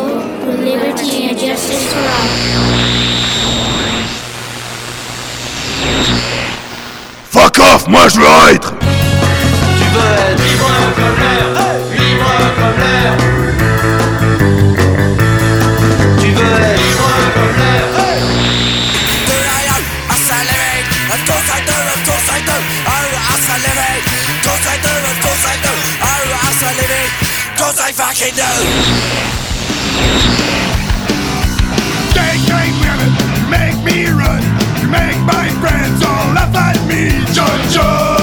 for liberty and justice for all. Fuck off, moi je veux être. Tu veux être libre comme l'air, libre comme l'air. Tu veux être libre comme l'air. Of course I do, of course I do. Oh, as I live it. Of course I do, of course I do. Oh, as I live it. Of course I fucking do. Gay women make me run. You make my friends all laugh at me. Jojo.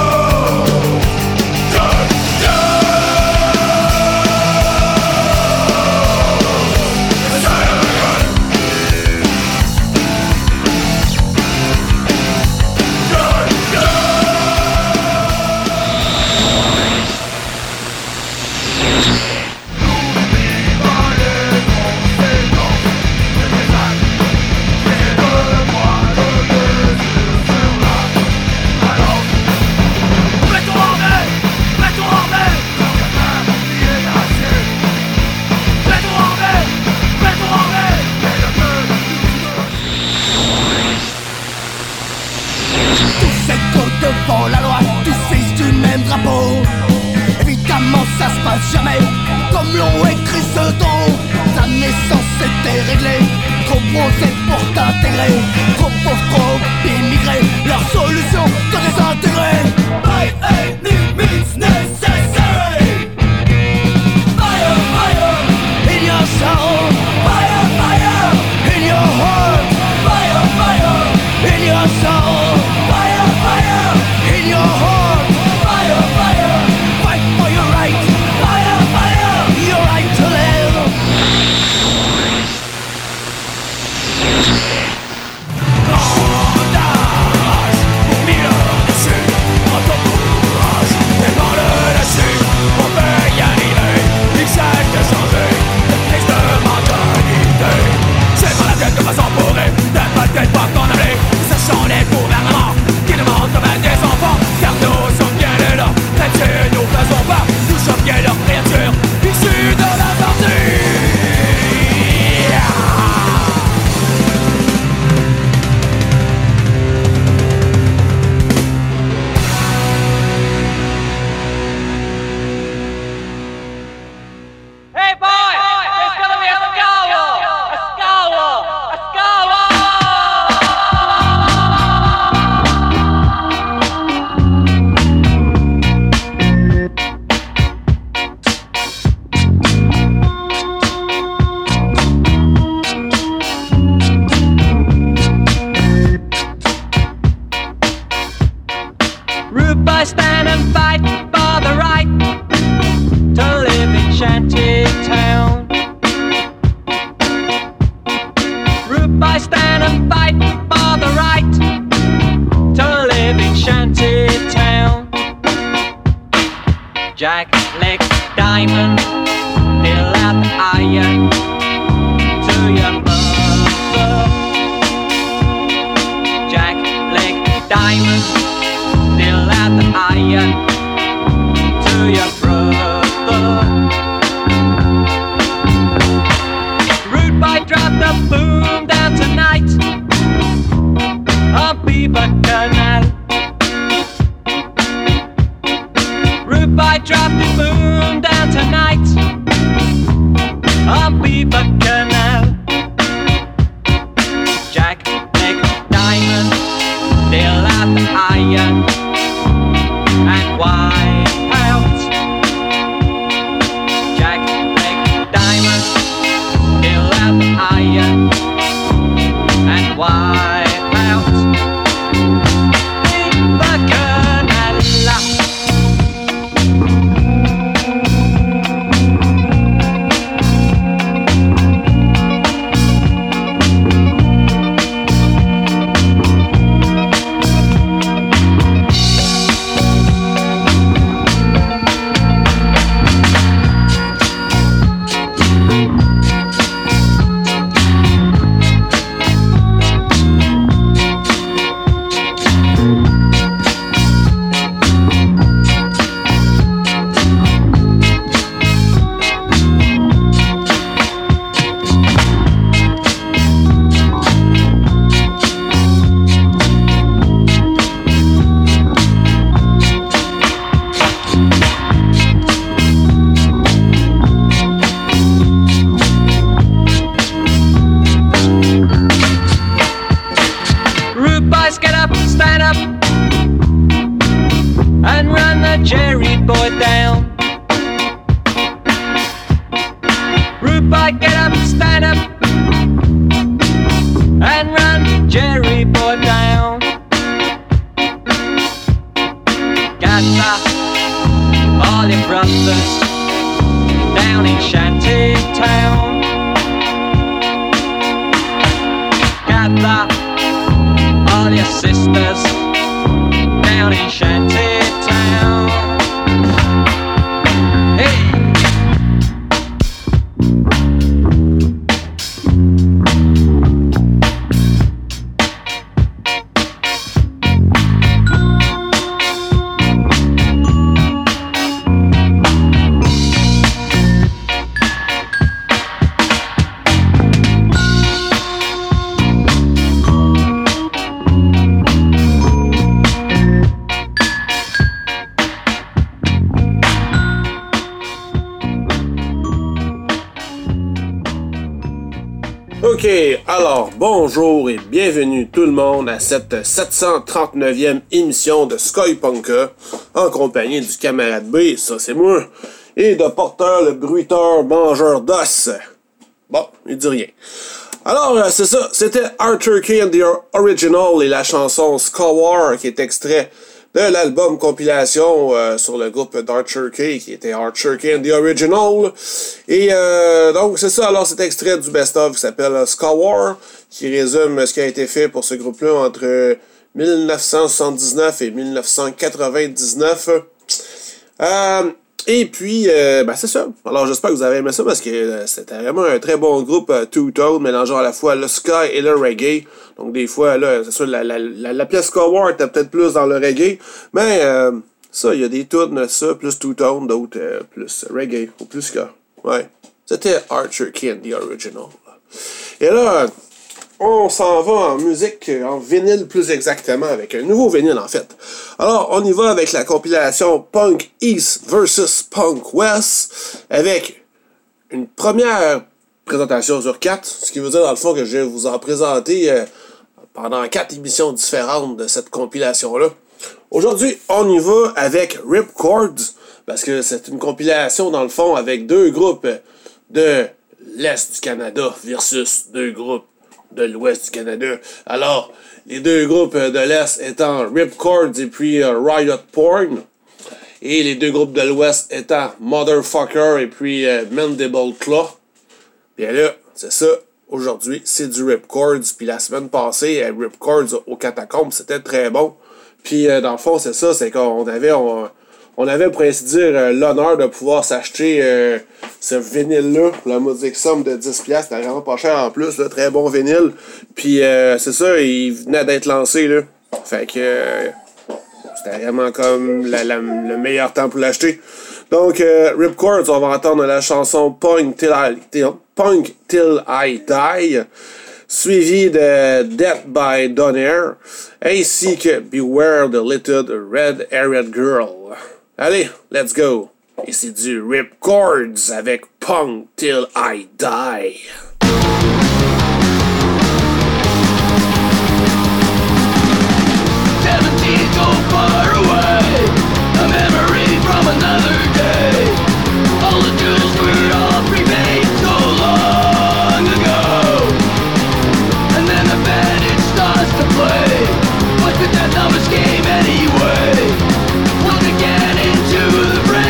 Devant la loi, tous fils du même drapeau. Évidemment ça se passe jamais comme l'ont écrit ce don. Sa naissance était réglée, trop bronzé pour t'intégrer. Trop pauvre, trop immigré, leur solution te désintégrer. By any means necessary. Fire, fire, in your soul. Fire, fire, in your heart. Fire, fire, in your soul. Fire, fire, in your heart. Fire, fire, fight for your right. Fire, fire, your right to live. Bandage pour mille dessus. En ton courage, tellement le dessus. On peut y arriver, il s'est que changer. De triste mentalité. C'est dans la tête de façon pourrie. T'as pas de tête, pas qu'en aller. Sachant les gouvernements qui nous mentent comme des enfants. Car nous sommes bien là, là-dessus nous faisons pas. Nous sommes bien leurs créatures, issues de la torture. Hey boy, there's gonna be a scowl! A scowl! A scowl! Rude boys stand and fight for the right to live in Shantytown. Rude boys stand and fight for the right to live in Shantytown. Jack, Lick, Diamond, deal out iron to your mother. Jack, Lick, Diamond, deal out the iron to your brother. Rude boy, drop the boom down tonight on Beaver Canal. Rude boy, drop the boom down tonight on Beaver Canal. Jack, Nick, Diamond, deal out the iron and wipe out. Jack, Nick, Diamond, deal out the iron and wipe out. Beaver Canal. all your sisters down in Shantytown. Hey! Ok, alors bonjour et bienvenue tout le monde à cette 739e émission de Skypunka en compagnie du camarade B, ça c'est moi, et de Porteur le bruiteur mangeur d'os. Bon, il dit rien. Alors c'est ça, c'était Arthur K and the Original et la chanson Skawar qui est extrait de l'album compilation sur le groupe d'Arthur K qui était Arthur K and the Original. Et donc c'est ça, alors cet extrait du best-of qui s'appelle Skawar qui résume ce qui a été fait pour ce groupe-là entre 1979 et 1999. Et puis, c'est ça. Alors, j'espère que vous avez aimé ça parce que c'était vraiment un très bon groupe two-tone, mélangeant à la fois le ska et le reggae. Donc, des fois, là, c'est sûr, la pièce Skawar était peut-être plus dans le reggae, mais ça, il y a des tunes, ça, plus two-tone, d'autres plus reggae ou plus ska. Ouais. C'était Arthur K and the Original. Et là, on s'en va en musique, en vinyle plus exactement, avec un nouveau vinyle en fait. Alors, on y va avec la compilation Punk East vs Punk West, avec une première présentation sur 4, ce qui veut dire dans le fond que je vais vous en présenter pendant 4 émissions différentes de cette compilation-là. Aujourd'hui, on y va avec Rip Chords, parce que c'est une compilation dans le fond avec 2 groupes de l'Est du Canada versus 2 groupes de l'Ouest du Canada. Alors, les 2 groupes de l'Est étant Rip Chords et puis Riot Porn. Et les 2 groupes de l'Ouest étant Motherfucker et puis Mandible Claw. Bien là, c'est ça. Aujourd'hui, c'est du Rip Chords. Puis la semaine passée, Rip Chords au Catacombes, c'était très bon. Puis dans le fond, c'est ça, c'est qu'on avait... On avait, pour ainsi dire, l'honneur de pouvoir s'acheter ce vinyle-là pour la modique somme de 10$. C'était vraiment pas cher en plus, là, très bon vinyle. Puis c'est ça, il venait d'être lancé, là. Fait que c'était vraiment comme le meilleur temps pour l'acheter. Donc, Rip Chords, on va entendre la chanson Punk Till I Die, suivi de Death by Donair, ainsi que Beware the Little Red-Haired Girl. Allez, let's go! Et c'est du Rip Chords avec Punk Till I Die.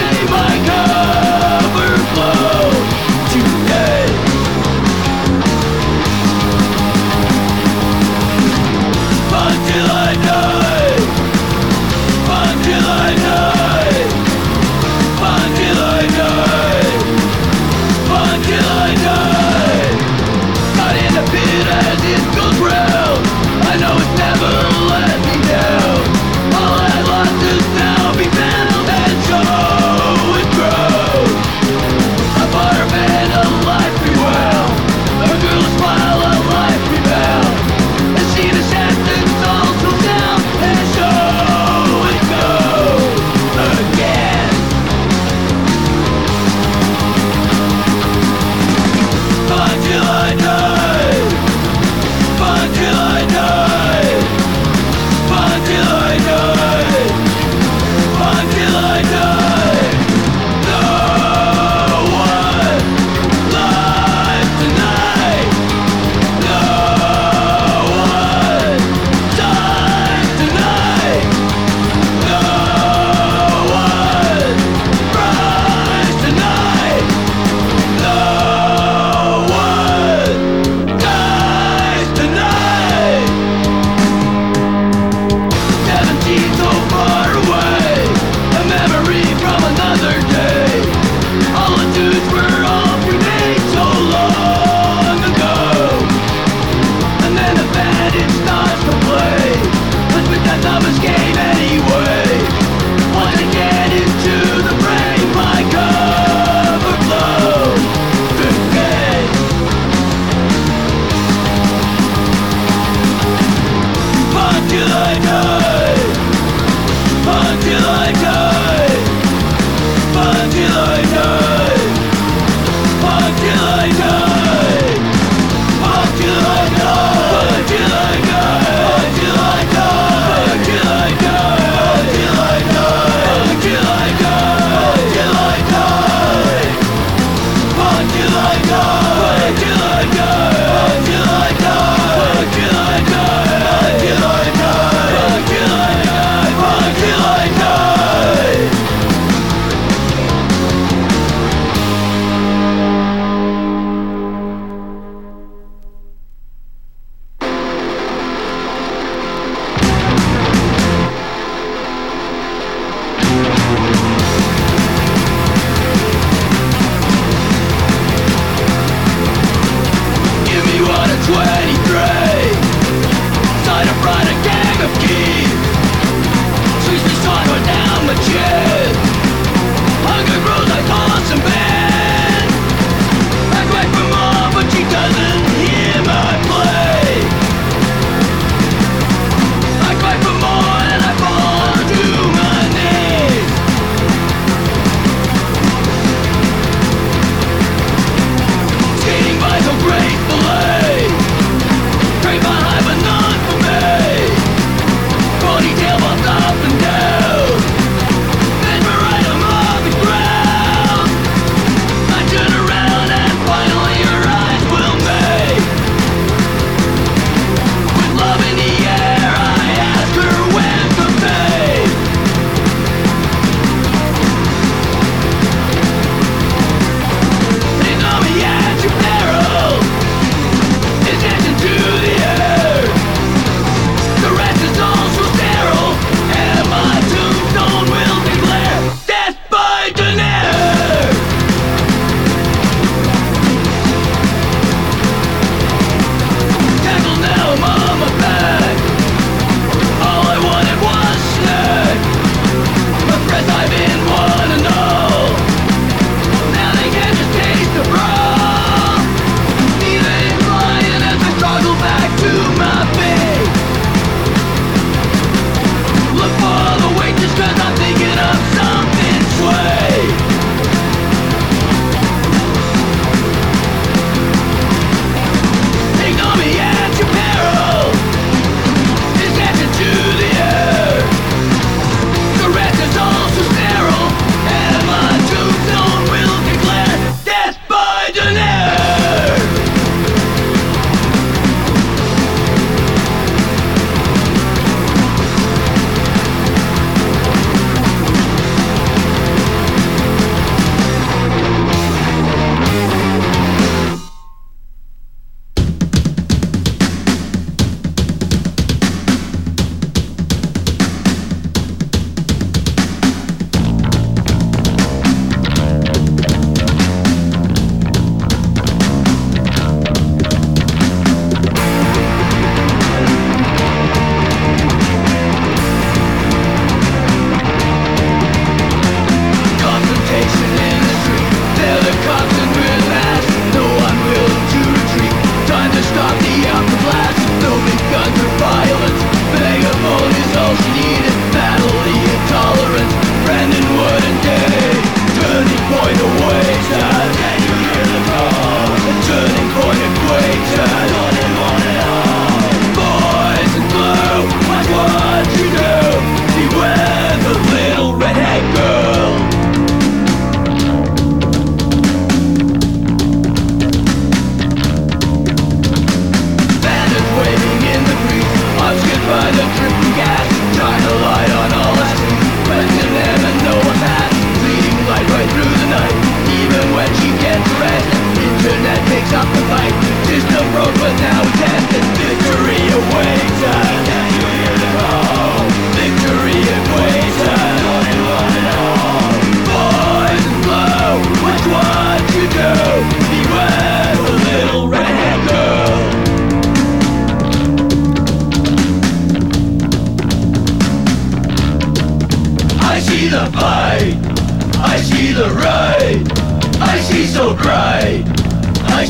Today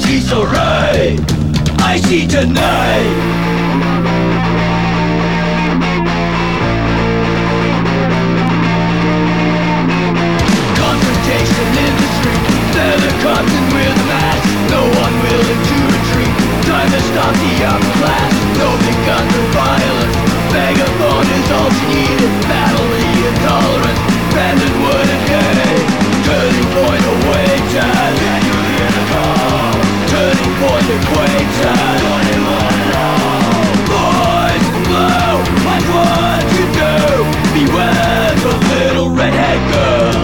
It's alright, I see tonight. Confrontation in the street, leather cuffs and with a mask. No one willing to retreat, time to stop the upper class. No big guns or violence, megaphone is all she needed. Battle the intolerance, abandoned wood and hay. Turning point awakened, can you hear the call? Turning point acquainted, boys blow, watch what you do. Beware the little redhead girl.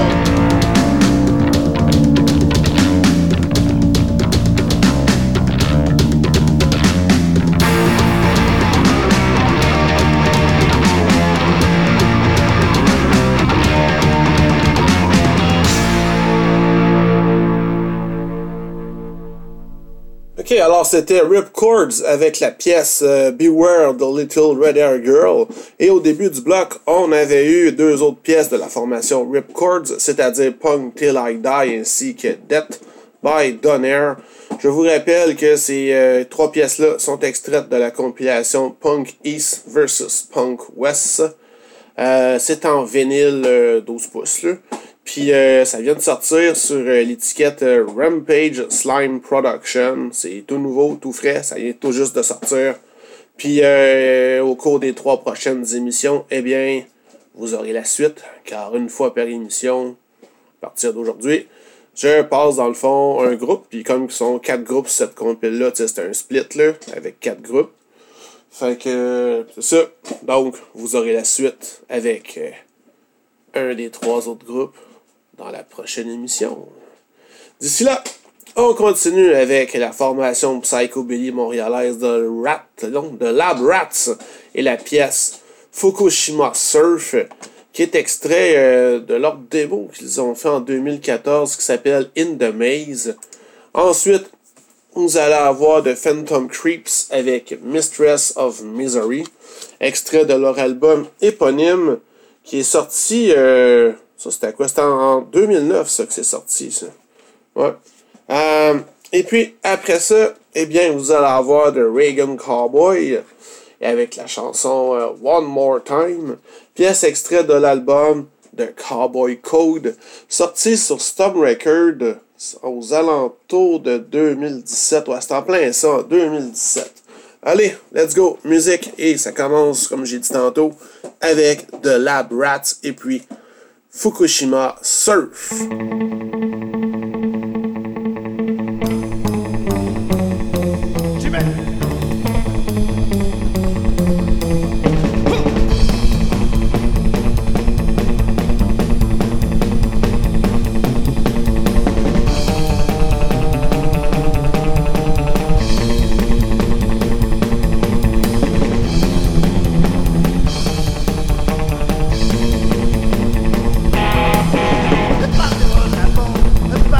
Ok, alors c'était Rip Chords avec la pièce Beware the Little Red Hair Girl. Et au début du bloc, on avait eu deux autres pièces de la formation Rip Chords, c'est-à-dire Punk Till I Die ainsi que Death by Donaire. Je vous rappelle que ces trois pièces-là sont extraites de la compilation Punk East vs Punk West. C'est en vinyle 12 pouces là. Puis ça vient de sortir sur l'étiquette Rampage Slime Production. C'est tout nouveau, tout frais, ça vient tout juste de sortir. Puis au cours des 3 prochaines émissions, eh bien, vous aurez la suite, car une fois par émission, à partir d'aujourd'hui, je passe dans le fond un groupe, puis comme ils sont 4 groupes sur cette compile-là, c'est un split là, avec 4 groupes. Fait que c'est ça. Donc, vous aurez la suite avec un des 3 autres groupes dans la prochaine émission. D'ici là, on continue avec la formation psychobilly montréalaise de Lab Rats et la pièce Fukushima Surf, qui est extrait de leur démo qu'ils ont fait en 2014 qui s'appelle In the Maze. Ensuite, vous allez avoir The Phantom Creeps avec Mistress of Misery, extrait de leur album éponyme qui est sorti... ça, c'était quoi? C'était en 2009, ça, que c'est sorti, ça. Ouais. Et puis, après ça, eh bien, vous allez avoir The Reagan Cowboy avec la chanson One More Time, pièce extrait de l'album The Cowboy Code, sorti sur Storm Record aux alentours de 2017. Ouais, c'était en plein ça, en 2017. Allez, let's go, musique, et ça commence, comme j'ai dit tantôt, avec The Lab Rats, et puis Fukushima Surf. The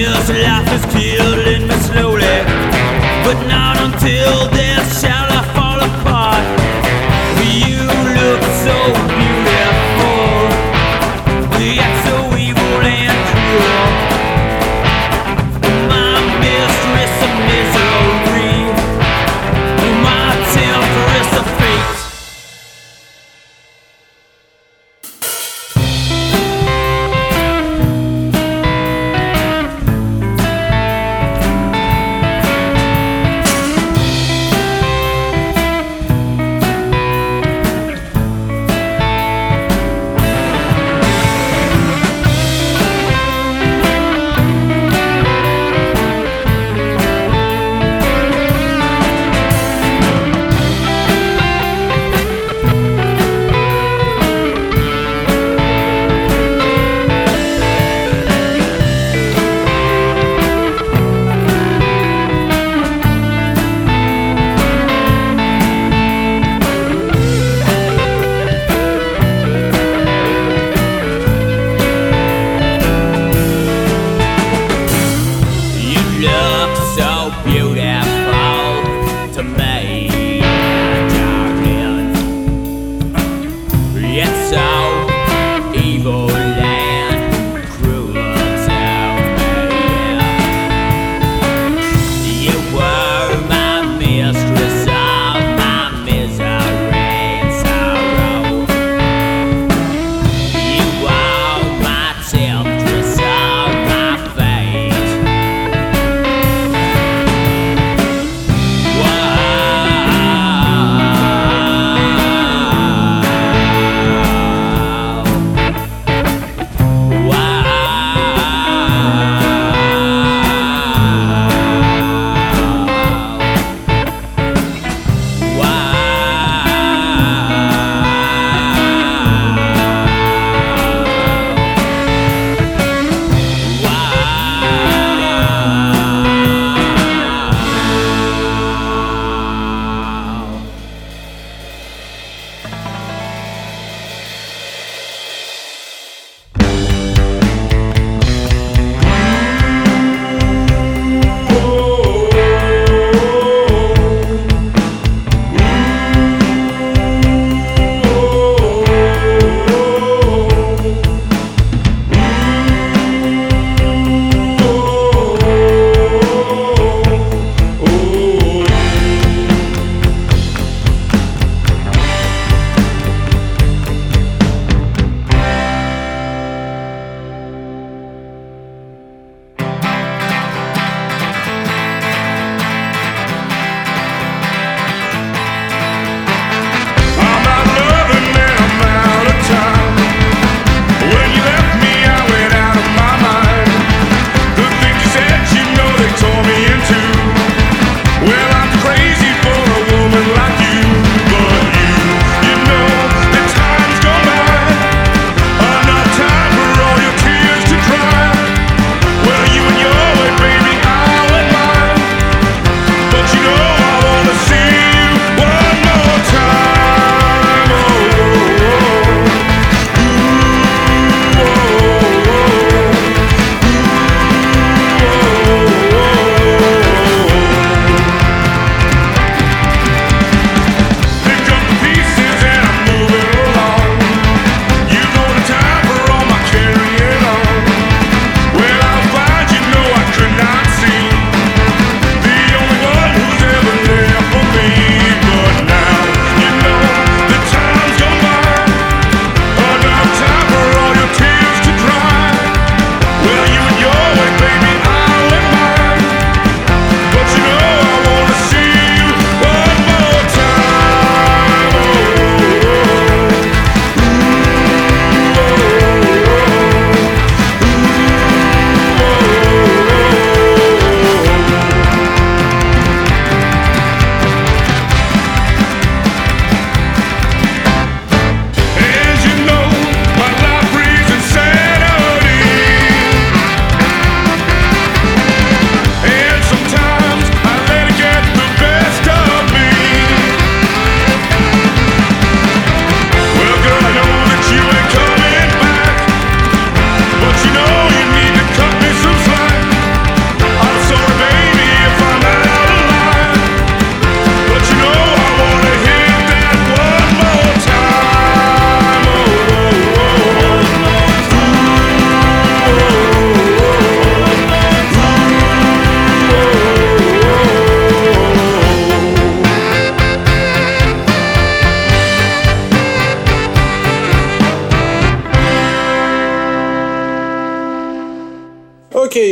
This life is killing me slowly, but not until death shall I fall apart. You look so beautiful, yet so evil and cruel. My mistress of misery, my temptress of fate.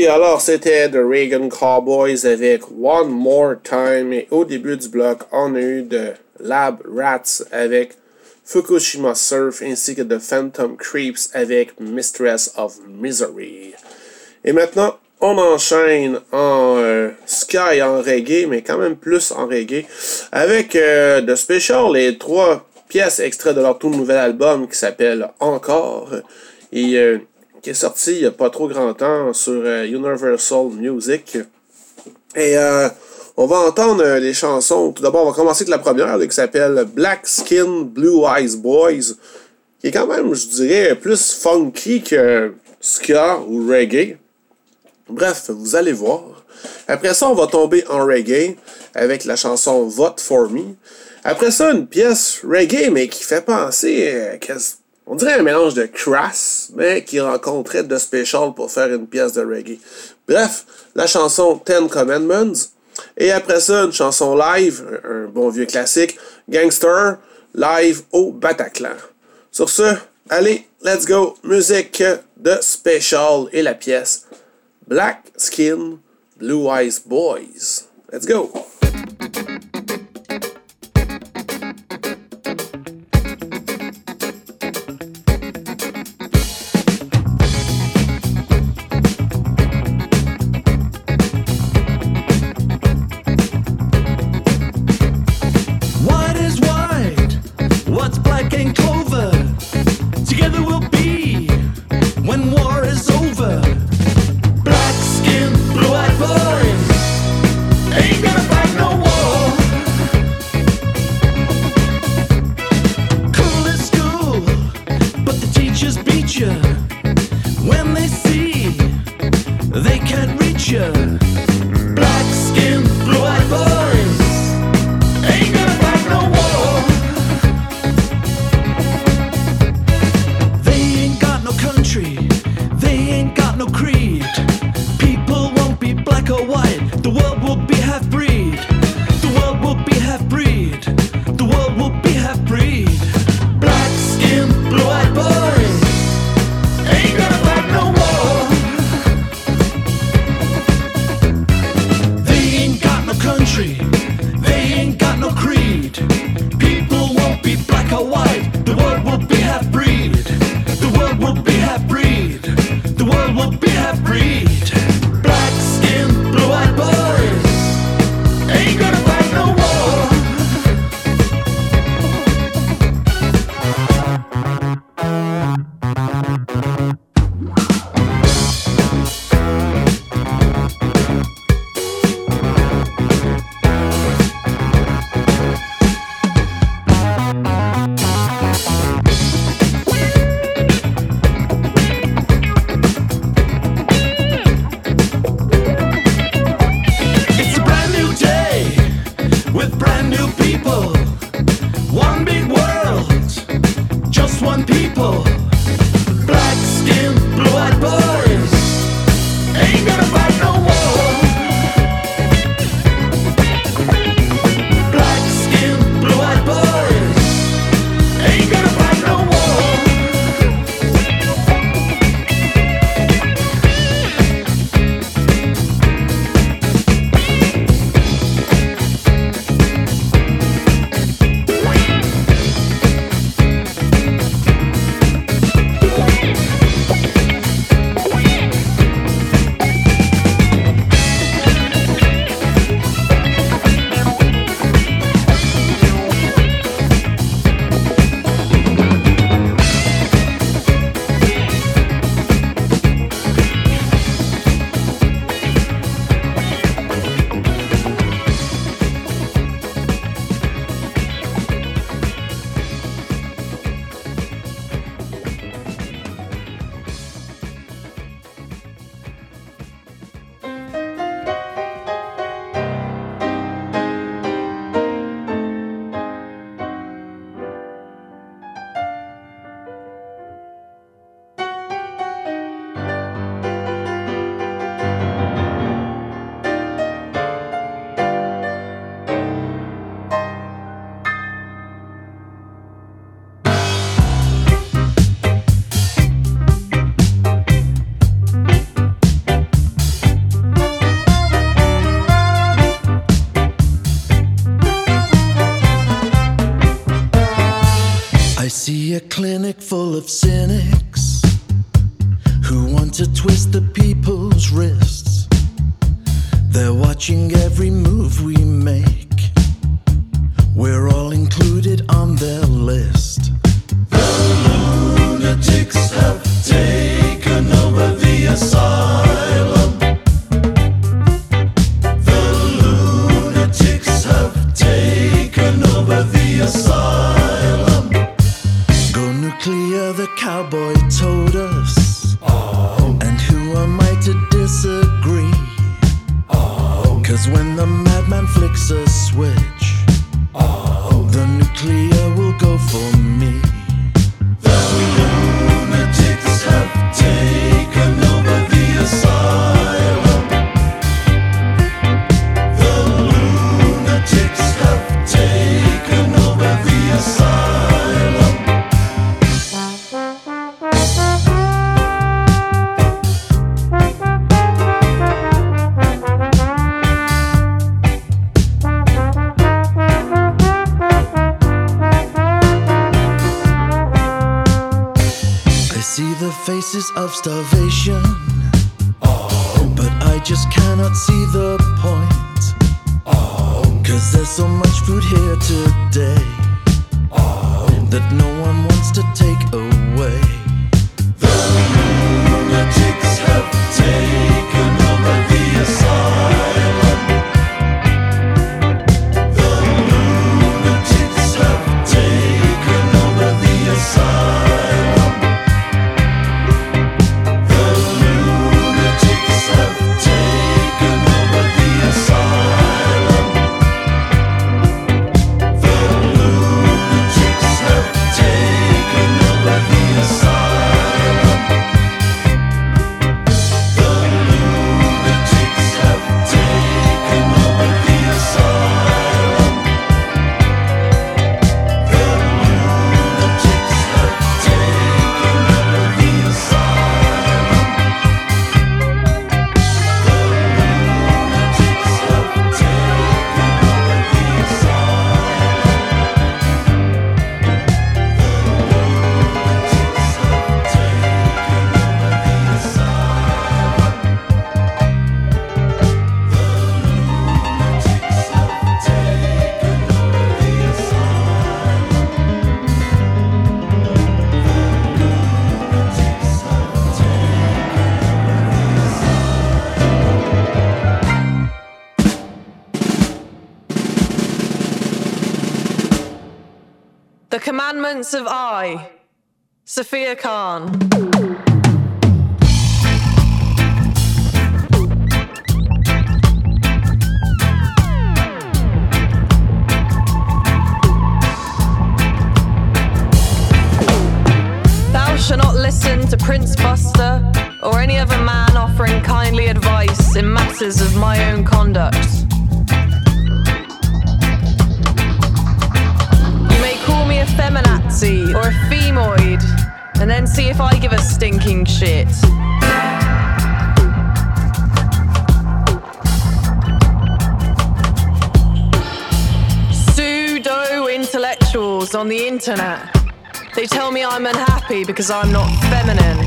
alors c'était The Reagan Cowboys avec One More Time. Et au début du bloc, on a eu de Lab Rats avec Fukushima Surf ainsi que The Phantom Creeps avec Mistress of Misery. Et maintenant, on enchaîne en ska et en reggae, mais quand même plus en reggae, avec The Special, les 3 pièces extraits de leur tout nouvel album qui s'appelle Encore, et qui est sorti il n'y a pas trop grand temps sur Universal Music. Et on va entendre les chansons. Tout d'abord, on va commencer avec la première, là, qui s'appelle Black Skin, Blue Eyes Boys, qui est quand même, je dirais, plus funky que ska ou reggae. Bref, vous allez voir. Après ça, on va tomber en reggae avec la chanson Vote For Me. Après ça, une pièce reggae, mais qui fait penser on dirait un mélange de Crass, mais qui rencontrait The Special pour faire une pièce de reggae. Bref, la chanson Ten Commandments. Et après ça, une chanson live, un bon vieux classique, Gangster, live au Bataclan. Sur ce, allez, let's go, musique de Special et la pièce Black Skin, Blue Eyes Boys. Let's go! White is white, what's black and clover? Together we'll be when war is over. Black skin, blue eyed boys, ain't gonna fight. of cynics who want to twist the people's wrists. They're watching every move we make. We're all included on their list. The lunatics have taken over the asylum. The lunatics have taken over the asylum. Go nuclear, the cowboy told us. And who am I to disagree? 'Cause when the madman flicks a switch, the nuclear will go for me. The lunatics have taken over the asylum. The lunatics have taken over the asylum. Faces of starvation, but I just cannot see the point. 'Cause there's so much food here today that no one wants to take away. The lunatics have taken over the asylum. The lunatics have taken over the asylum. The Commandments of I, Sophia Khan. Thou shalt not listen to Prince Buster or any other man offering kindly advice in matters of my own conduct. A feminazi or a femoid, and then see if I give a stinking shit. Pseudo-intellectuals on the internet, they tell me I'm unhappy because I'm not feminine,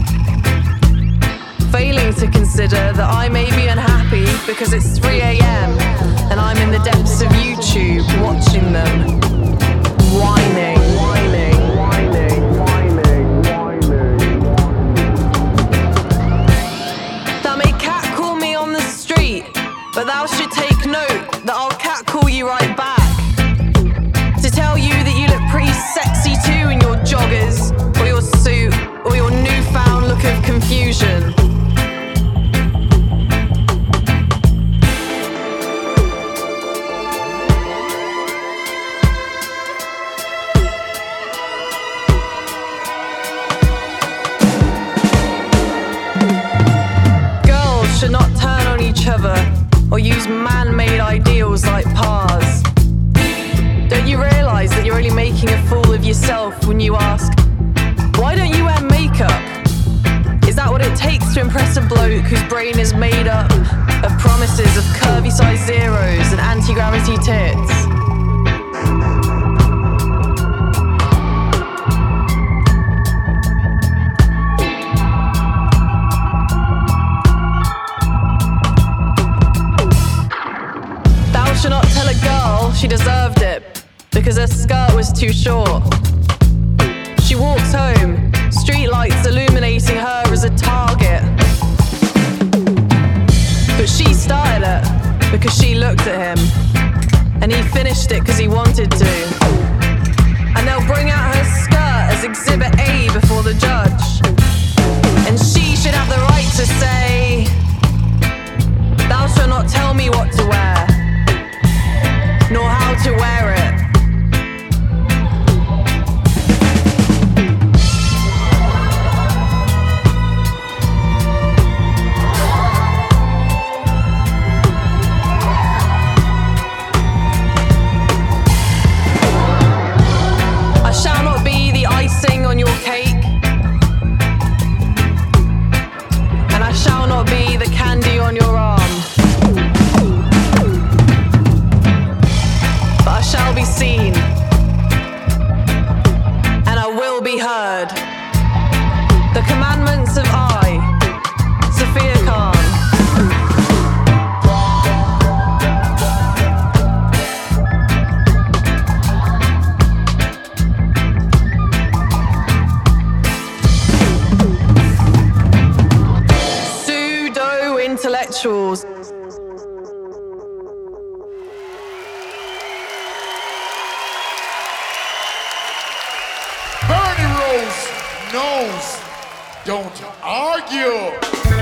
failing to consider that I may be unhappy because it's 3 a.m. and I'm in the depths of YouTube watching them whining. Thou may catcall me on the street, but thou should take note that I'll catcall you right back to tell you that you look pretty sexy too in your joggers or your suit or your newfound look of confusion. Should not turn on each other or use man-made ideals like pars. Don't you realise that you're only making a fool of yourself when you ask, why don't you wear makeup? Is that what it takes to impress a bloke whose brain is made up of promises of curvy size zeros and anti-gravity tits? she deserved it because her skirt was too short. She walks home, streetlights illuminating her as a target. But she started it because she looked at him, and he finished it because he wanted to. And they'll bring out her skirt as Exhibit A before the judge. And she should have the right to say, "Thou shalt not tell me what to wear, nor how to wear it." I shall not be the icing on your cake, and I shall not be the candy on your arm. But I shall be seen, and I will be heard. The commandments of I, Sophia Khan. Pseudo-intellectuals. Bernie Rose knows. Don't argue.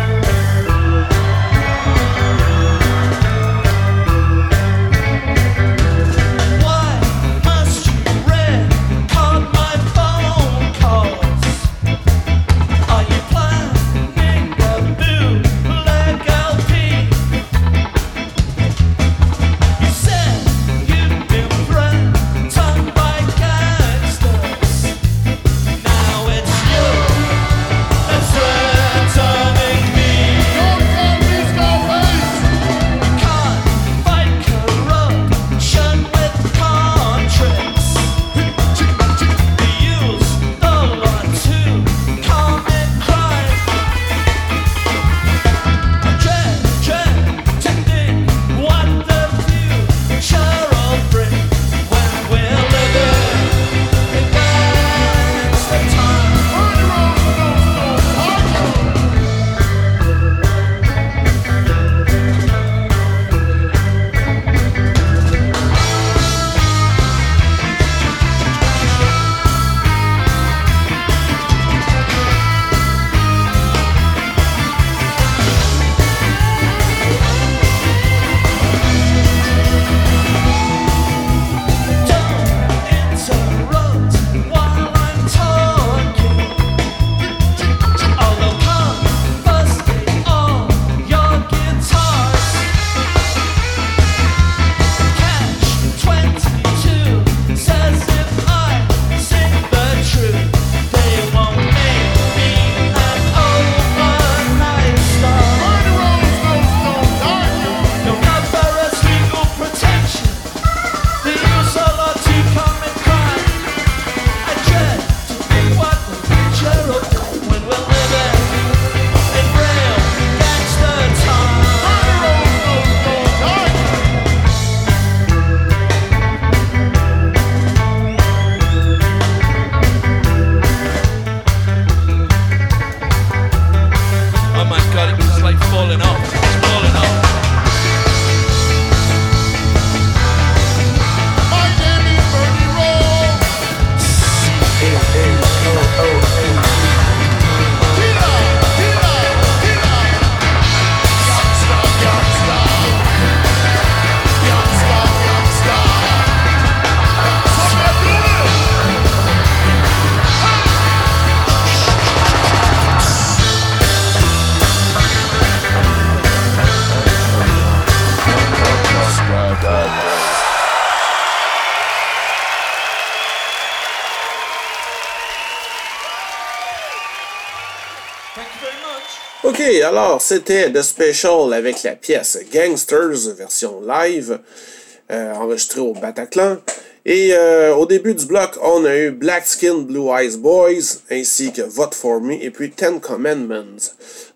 Ok, alors c'était The Special avec la pièce Gangsters version live, enregistrée au Bataclan. Et au début du bloc, on a eu Black Skin Blue Eyes Boys, ainsi que Vote For Me, et puis Ten Commandments.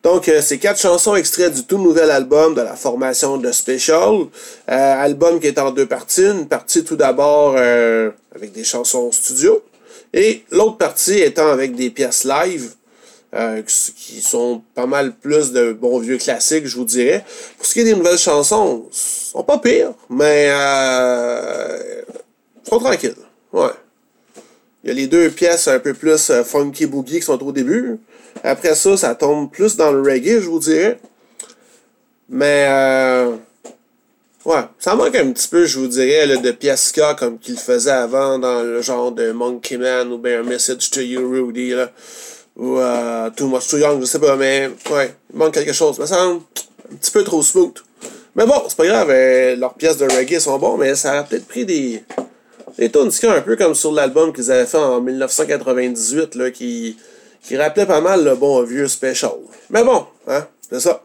Donc, c'est 4 chansons extraites du tout nouvel album de la formation de Special. Album qui est en 2 parties. Une partie tout d'abord avec des chansons studio. Et l'autre partie étant avec des pièces live. Qui sont pas mal plus de bons vieux classiques, je vous dirais. Pour ce qui est des nouvelles chansons, sont pas pires, mais sont tranquilles. Ouais. Il y a les 2 pièces un peu plus funky boogie qui sont au début. Après ça, ça tombe plus dans le reggae, je vous dirais. Mais ouais, ça manque un petit peu, je vous dirais, là, de pièces ska comme qu'il faisait avant dans le genre de Monkey Man ou bien un Message to You, Rudy, là. Ou Too Much Too Young, je sais pas, mais ouais, il manque quelque chose. Ça me semble un petit peu trop smooth. Mais bon, c'est pas grave, leurs pièces de reggae sont bonnes, mais ça a peut-être pris des tunes un peu comme sur l'album qu'ils avaient fait en 1998, là, qui rappelait pas mal le bon vieux Special. Mais bon, hein, c'est ça.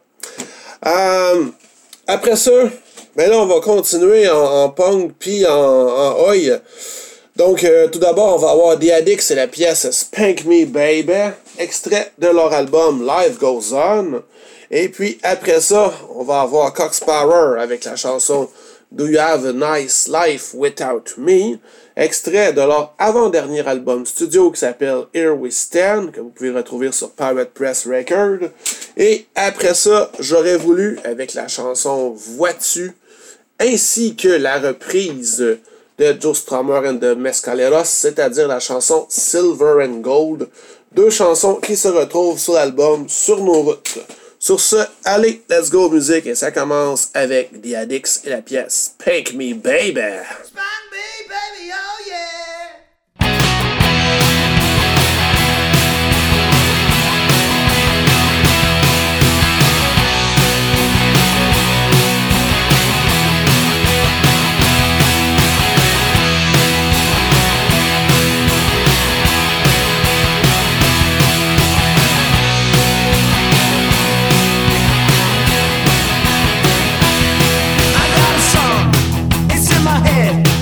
Après ça, ben là, on va continuer en punk puis en oi. Donc, tout d'abord, on va avoir The Addicts et la pièce Spank Me Baby, extrait de leur album Life Goes On. Et puis, après ça, on va avoir Cox Power avec la chanson Do You Have a Nice Life Without Me, extrait de leur avant-dernier album studio qui s'appelle Here We Stand, que vous pouvez retrouver sur Pirate Press Record. Et après ça, j'aurais voulu, avec la chanson Vois-tu, ainsi que la reprise de Joe Strummer and the Mescaleros, c'est-à-dire la chanson Silver and Gold. 2 chansons qui se retrouvent sur l'album Sur nos routes. Sur ce, allez, let's go musique, et ça commence avec The Addicts et la pièce Spank Me Baby. Spank me, baby, oh yeah. I got a song, it's in my head.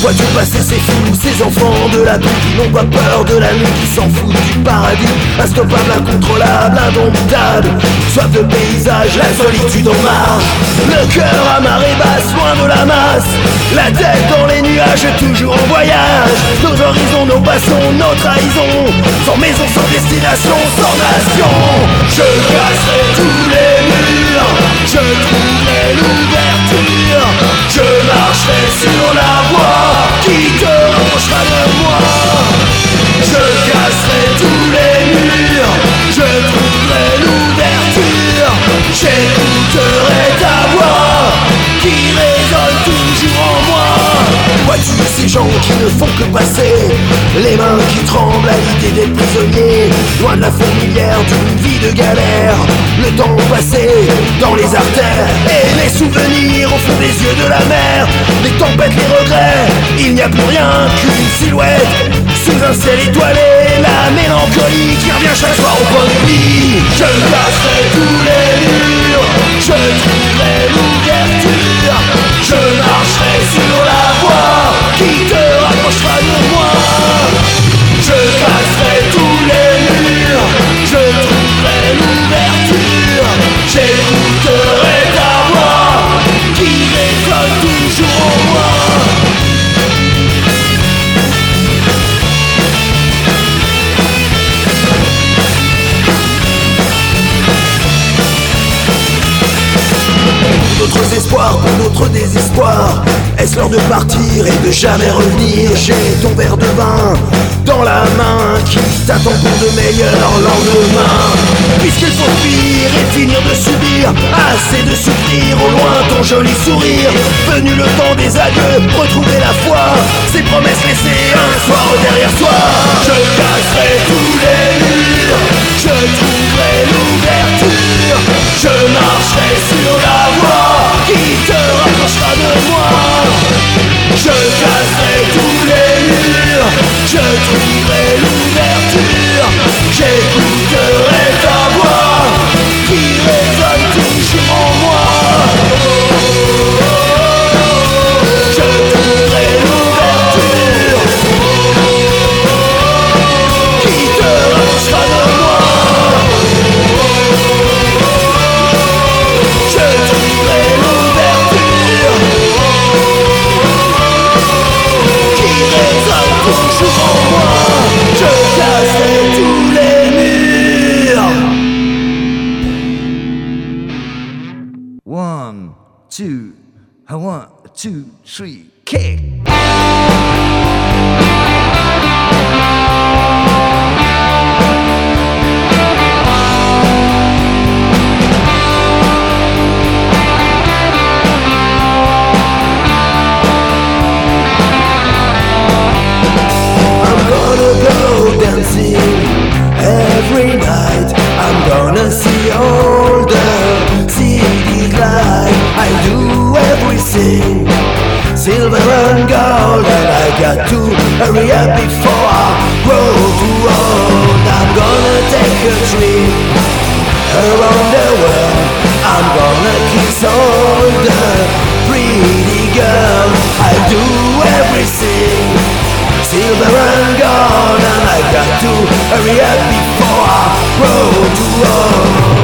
Vois-tu passer ces fous, ces enfants de la boue qui n'ont pas peur de la nuit, qui s'en foutent du paradis, instoppable, incontrôlable, indomptable. Soif de paysage, la solitude en marge, le cœur à marée basse, loin de la masse, la tête dans les nuages, toujours en voyage. Nos horizons, nos passions, nos trahisons, sans maison, sans destination, sans nation. Je casserai tous les murs, je trouverai l'ouverture, je marcherai sur la voie qui te rapprochera de moi. Je casserai tous les murs, je trouverai l'ouverture, j'écouterai ta voix qui résonne toujours en moi. Vois-tu ces gens qui ne font que passer, les mains qui tremblent à l'idée d'être prisonniers, loin de la fourmilière d'une vie de galère. Le temps passé dans les artères et les souvenirs au fond des yeux de la mer. Les tempêtes, les regrets, il n'y a plus rien qu'une silhouette sous un ciel étoilé. La mélancolie qui revient chaque soir au point de lit. Je casserai tous les murs, je trouverai l'ouverture, je marcherai sur la voie qui te rapprochera de moi. Je casserai tous les murs, je trouverai l'ouverture, j'écouterai ta voix qui résonne toujours en moi. Pour d'autres espoirs, pour d'autres désespoirs, est-ce l'heure de partir et de jamais revenir? J'ai ton verre de vin dans la main qui t'attend pour de meilleurs lendemains. Puisqu'il faut fuir et finir de subir, assez de souffrir, au loin ton joli sourire. Venu le temps des adieux, retrouver la foi, ces promesses laissées un soir derrière soi. Je casserai tous les murs, je trouverai l'ouverture, je marcherai sur la voie qui te rapprochera de moi. Je casserai tous les murs, je trouverai l'ouverture, j'écouterai ta voix qui résonne toujours en moi. Je trouverai l'ouverture qui te rapprochera de moi. Je trouverai l'ouverture qui résonne toujours en moi. Je casserai tous les murs. 1, 2, 1, 2, 3, kick. Every night I'm gonna see all the city's light. I do everything, silver and gold, and I got to hurry up before I grow too old. I'm gonna take a trip around the world, I'm gonna kiss all the pretty girls. I do everything, silver and gold, and I got to hurry up before I grow too old.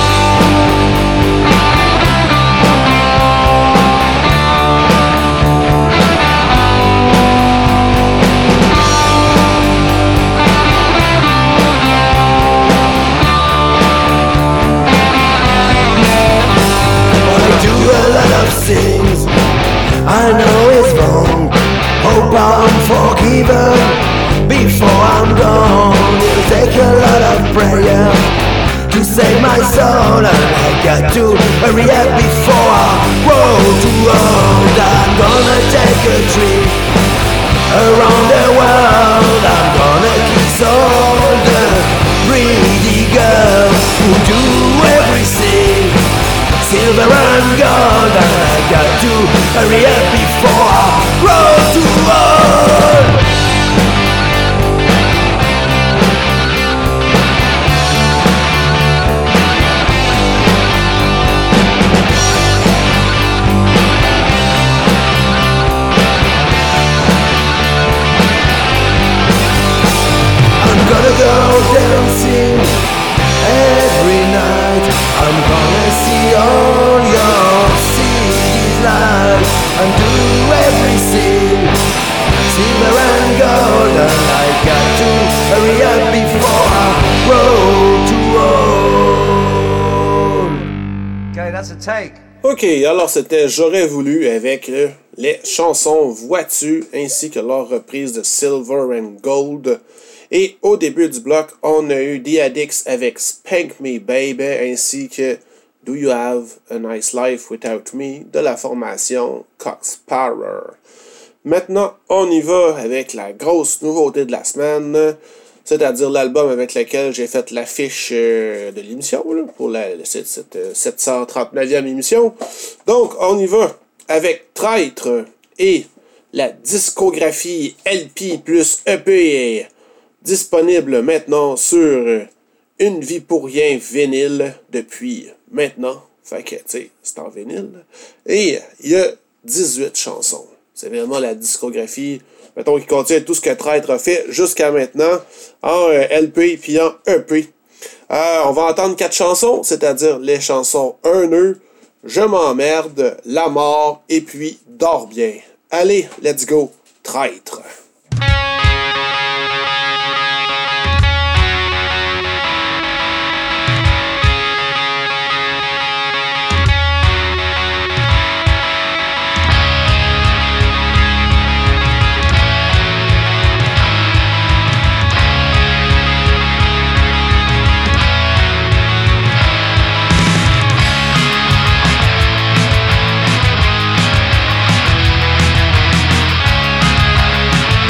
I do a lot of things I know it's wrong. Hope I'm forgiven before I'm gone. It'll take a lot of prayer to save my soul, and I got to hurry up before I grow too old. I'm gonna take a trip around the world. I'm gonna kiss all the pretty girls who do everything, silver and gold, and I got to hurry up before I grow too old. That's a take. Ok, alors c'était J'aurais voulu avec les chansons Vois-tu ainsi que leur reprise de Silver and Gold. Et au début du bloc, on a eu The Addicts avec Spank Me Baby ainsi que Do You Have a Nice Life Without Me de la formation Cox Power. Maintenant, on y va avec la grosse nouveauté de la semaine, c'est-à-dire l'album avec lequel j'ai fait l'affiche de l'émission là, pour cette 739e émission. Donc, on y va avec Traître et la discographie LP plus EP disponible maintenant sur Une vie pour rien vinyle depuis maintenant. Fait que, tu sais, c'est en vinyle. Et il y a 18 chansons. C'est vraiment la discographie, mettons, qui contient tout ce que Traître a fait jusqu'à maintenant en LP puis en EP. On va entendre 4 chansons, c'est-à-dire les chansons Un nœud, Je m'emmerde, La mort et puis Dors bien. Allez, let's go, Traître. Thank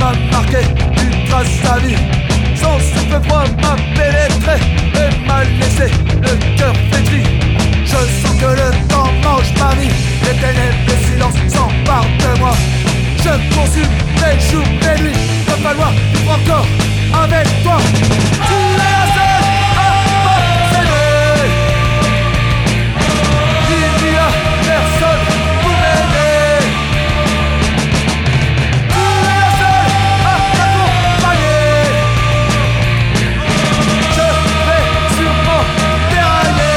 m'a marqué, une trace sa vie. Son souffle froid m'a pénétré et m'a laissé le cœur flétri. Je sens que le temps mange ma vie, les ténèbres, le silence s'emparent de moi. Je consume les jours, les nuits, va falloir vivre encore avec toi. Tu es la seule à m'obséder. Il n'y a personne pour m'aider. Tu es la seule à m'accompagner. Je vais sûrement dérailler.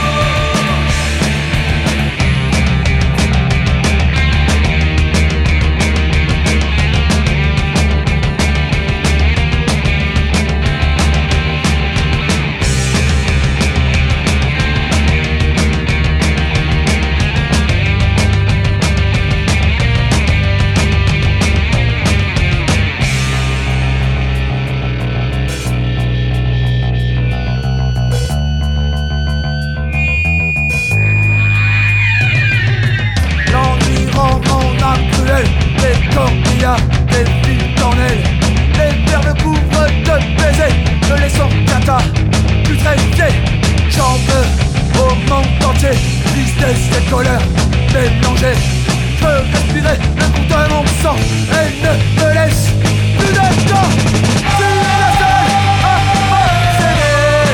L'ennui rend mon âme cruelle, les corbillards, les fils dans l'aile. Les verres me couvrent de baisers, ne les sens cata, putréfiés. J'en veux au monde entier, tristesse et colère mélangées. Je veux respirer le goût de mon sang et ne me laisse plus de temps. Tu es la seule à m'obséder.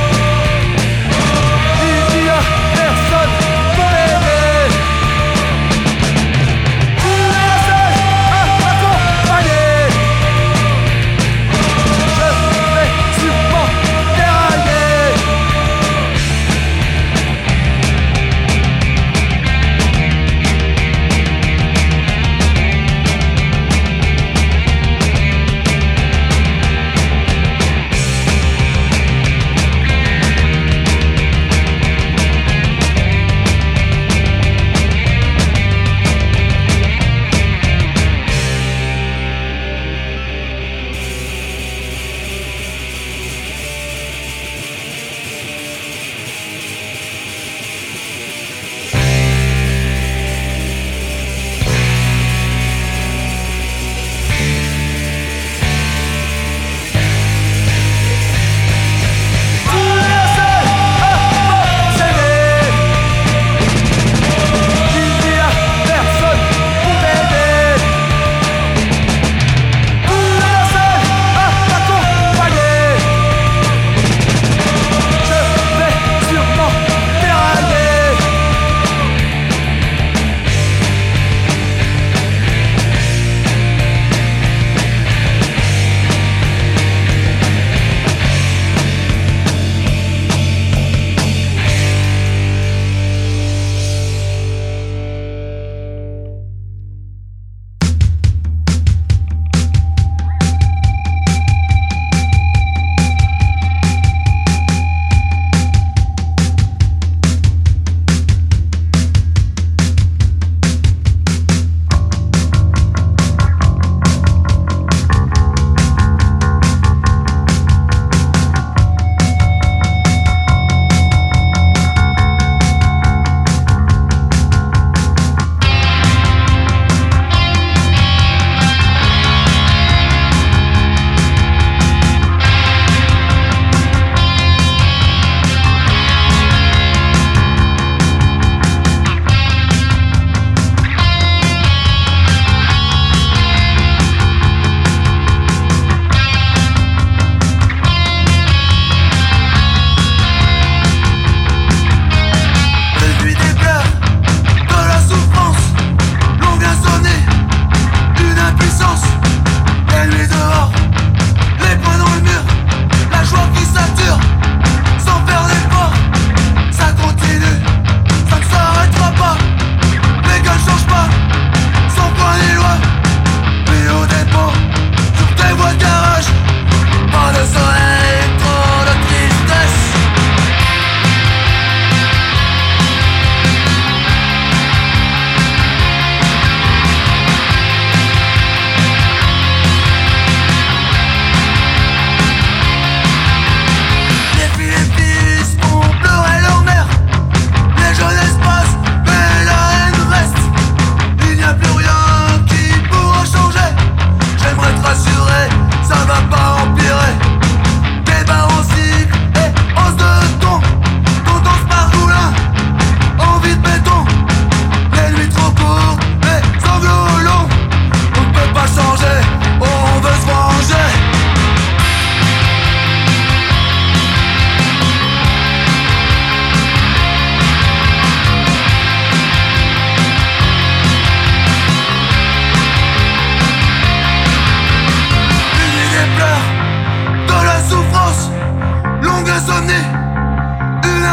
Il n'y a personne pour m'aider. Tu es la seule à m'accompagner. Je vais sûrement dérailler.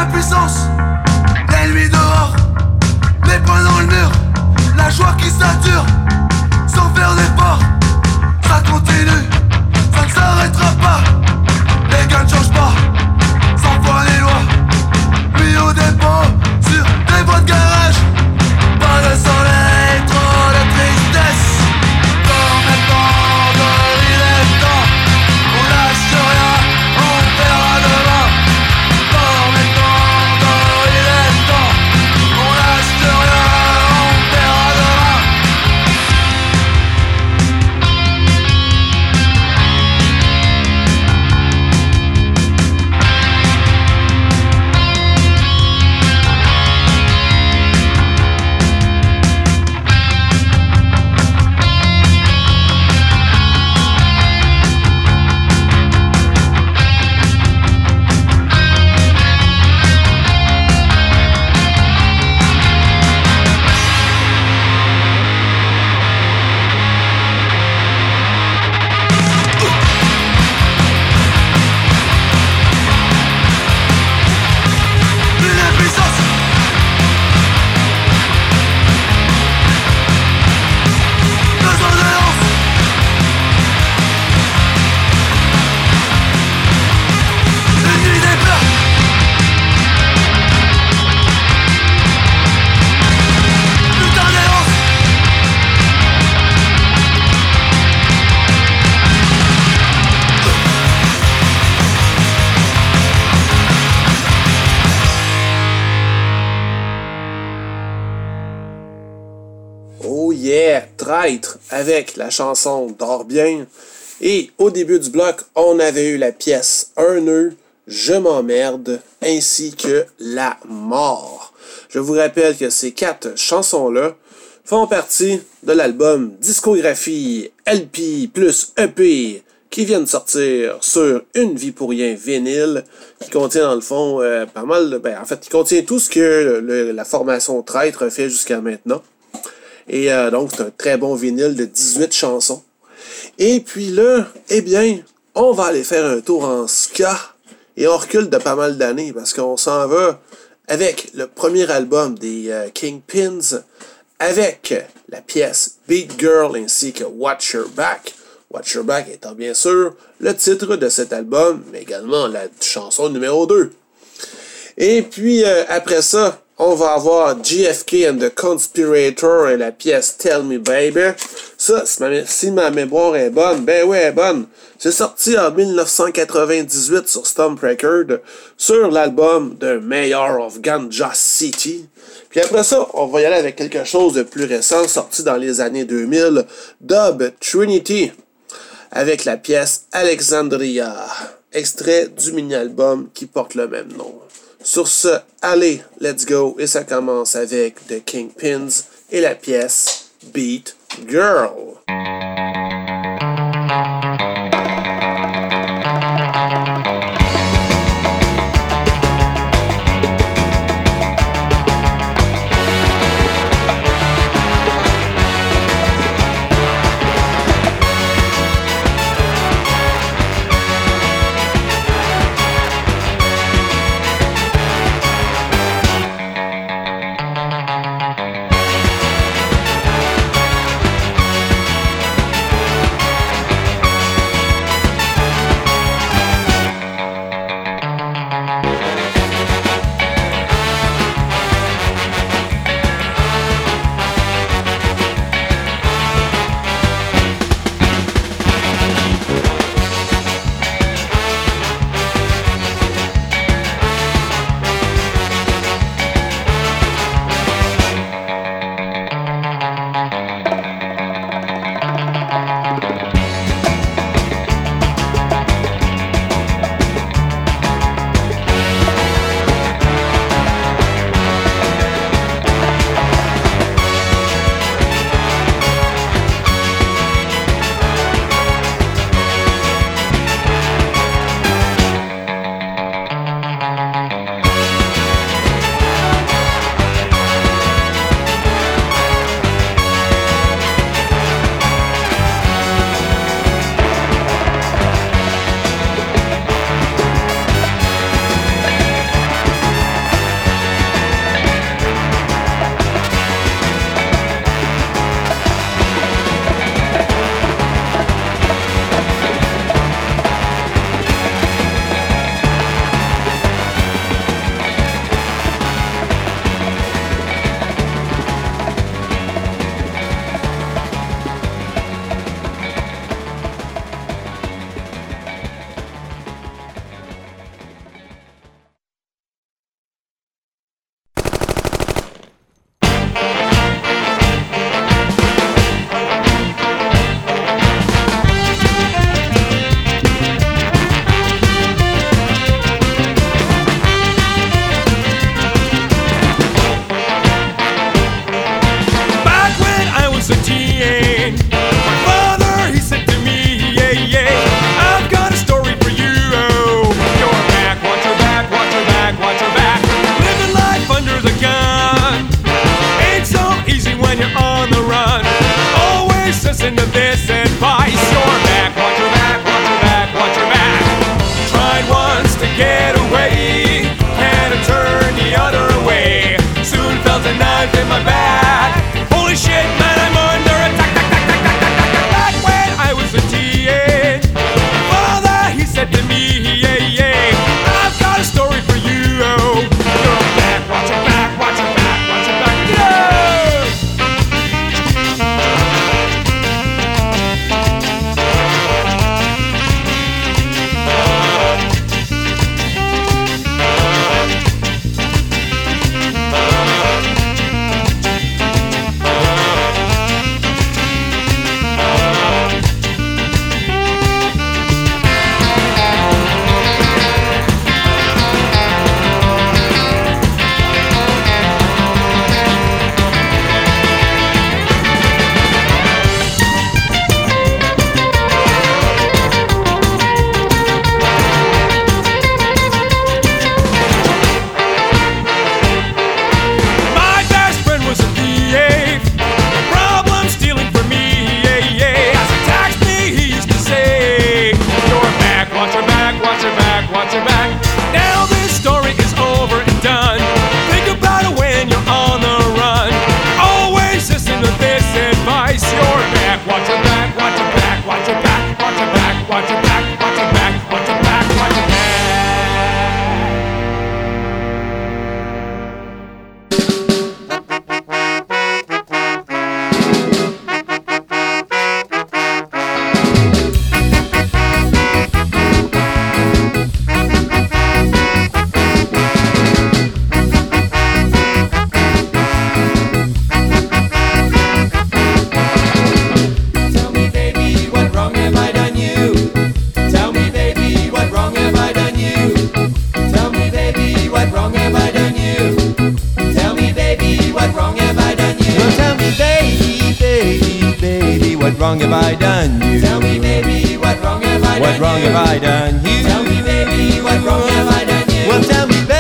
puissance, l'ennemi dehors, les poings dans le mur, la joie qui sature, sans faire d'effort, ça continue, ça ne s'arrêtera pas, les gars ne changent pas, sans foi les lois, mis au dépôt, sur des voies de garage, pas de soleil, trop de tristesse, comme maintenant de il est temps, on lâche rien, on verra demain, comme maintenant de il est temps, on lâche rien, on verra demain. Oh yeah, Traître avec la chanson Dors bien. Et au début du bloc, on avait eu la pièce Un nœud, Je m'emmerde, ainsi que La mort. Je vous rappelle que ces 4 chansons-là font partie de l'album Discographie LP plus EP qui vient de sortir sur Une vie pour rien vinyle, qui contient dans le fond pas mal, qui contient tout ce que la formation Traître a fait jusqu'à maintenant. Et donc, c'est un très bon vinyle de 18 chansons. Et puis là, eh bien, on va aller faire un tour en ska. Et on recule de pas mal d'années parce qu'on s'en va avec le premier album des Kingpins, avec la pièce Beat Girl ainsi que Watch Your Back. Watch Your Back étant bien sûr le titre de cet album, mais également la chanson numéro 2. Et puis, après ça, on va avoir JFK and the Conspirator et la pièce Tell Me Baby. Ça, si ma mémoire est bonne, ben ouais, elle est bonne. C'est sorti en 1998 sur Stomp Records, sur l'album The Mayor of Ganja City. Puis après ça, on va y aller avec quelque chose de plus récent, sorti dans les années 2000, Dub Trinity, avec la pièce Alexandria, extrait du mini-album qui porte le même nom. Sur ce, allez, let's go, et ça commence avec The Kingpins et la pièce Beat Girl. knife in my back. Holy shit, man, I'm under attack. Back when I was a teen, father, he said to me, I've got a story for you. You're back, watch your back, watch your back, watch your back. What wrong have I done you? Tell me, baby, what wrong have I done you? What wrong have I done you? Tell me, baby, what wrong have I done you? Well, tell me,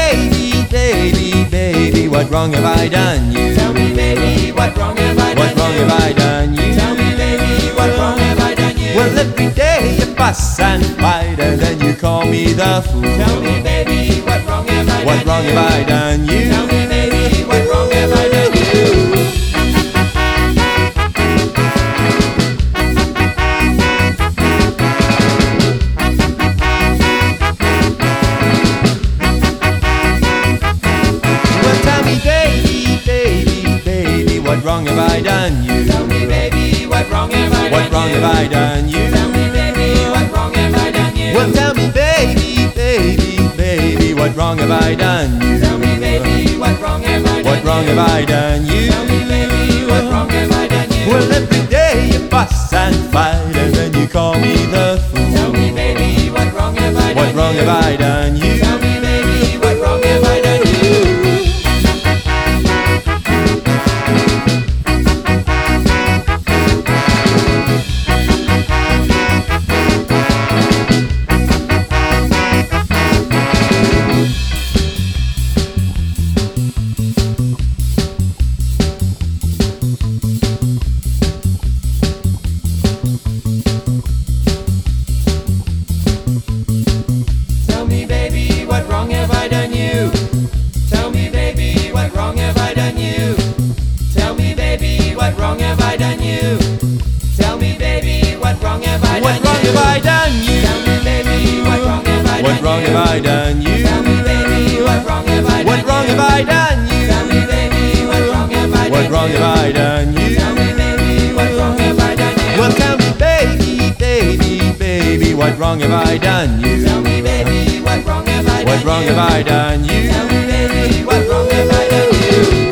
baby, what wrong have I done you? Tell me, baby, what wrong have I done you? What wrong have I done you? Tell me, baby, what wrong have I done you? Well, every day you fuss and fight and then you call me the fool. Tell me, baby, what wrong have I done you? What wrong have I done you? Tell me, baby, what wrong have I done you? What wrong have I done you? Tell me, baby, what wrong have I done you? What wrong have I done you? Tell me, baby, what wrong have I done you? Well, tell me, baby, what wrong have I done you? Tell me, baby, what wrong have I done you? What wrong have I done you? Tell me, baby, what wrong have I done you? Well, every day you fuss and fight and then you call me the fool. Tell me, baby, what wrong have I done you? What wrong have I done you? Tell me, baby, what wrong have I done you? What wrong have I done you? Tell me, baby, what wrong have I done you? What wrong have I done you? Tell me, baby, what wrong have I done you?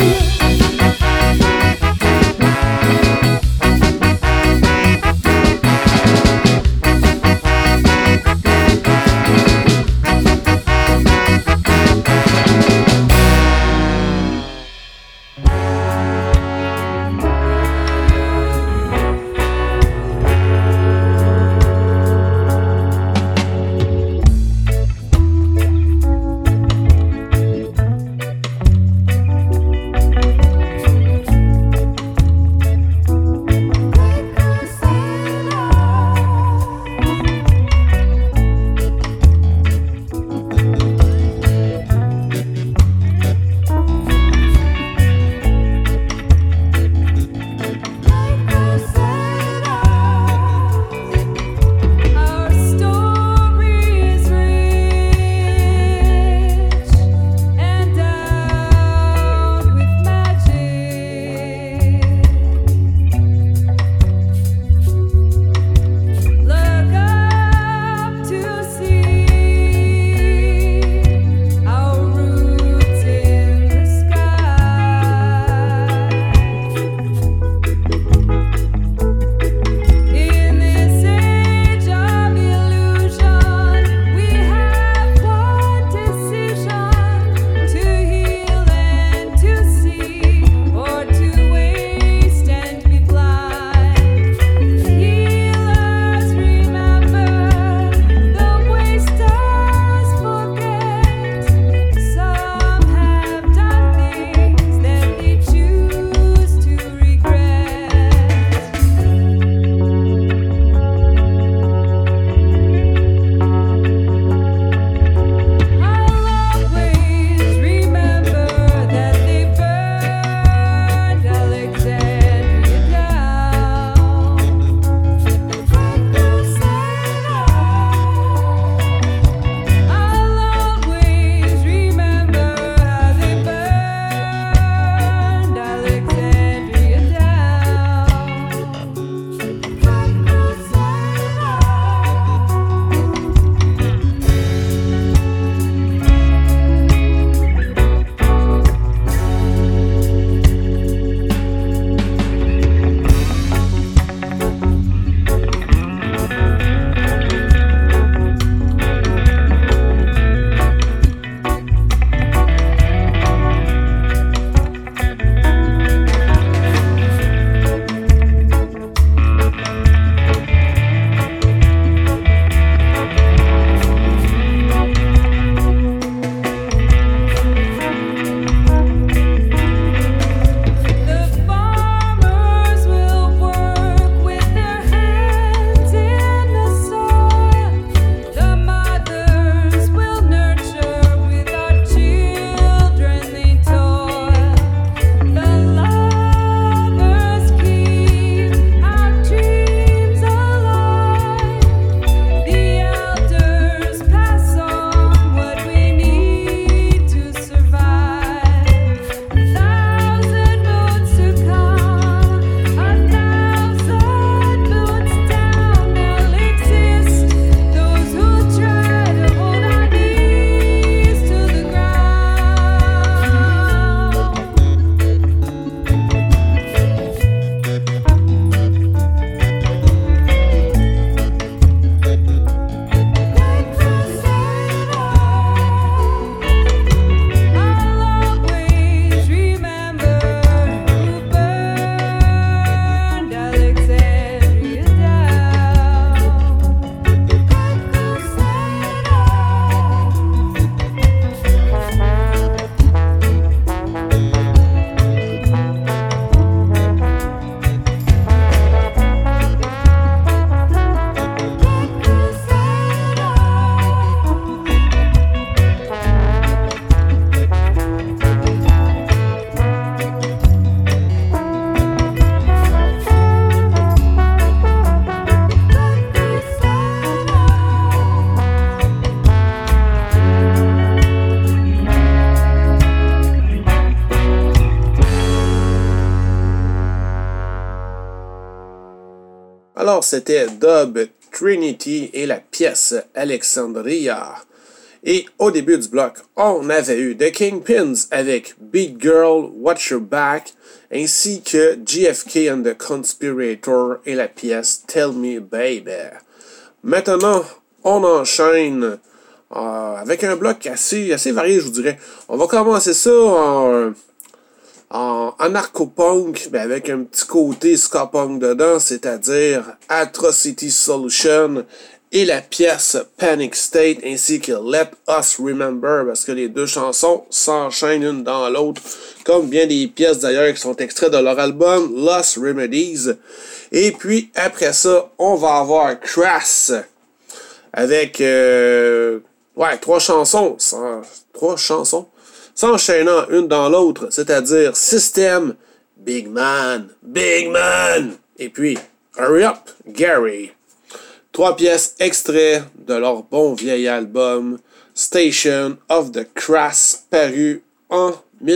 Alors, c'était Dub Trinity et la pièce Alexandria. Et au début du bloc, on avait eu The Kingpins avec Beat Girl, Watch Your Back, ainsi que GFK and the Conspirator et la pièce Tell Me Baby. Maintenant, on enchaîne avec un bloc assez varié, je vous dirais. On va commencer ça en anarcho-punk, mais avec un petit côté ska-punk dedans, c'est-à-dire Atrocity Solution et la pièce Panic State, ainsi que Let Us Remember, parce que les deux chansons s'enchaînent une dans l'autre, comme bien des pièces d'ailleurs qui sont extraits de leur album Lost Remedies. Et puis, après ça, on va avoir Crass, avec trois chansons, s'enchaînant une dans l'autre, c'est-à-dire System, Big Man, et puis Hurry Up, Gary. 3 pièces extraits de leur bon vieil album Station of the Crass, paru en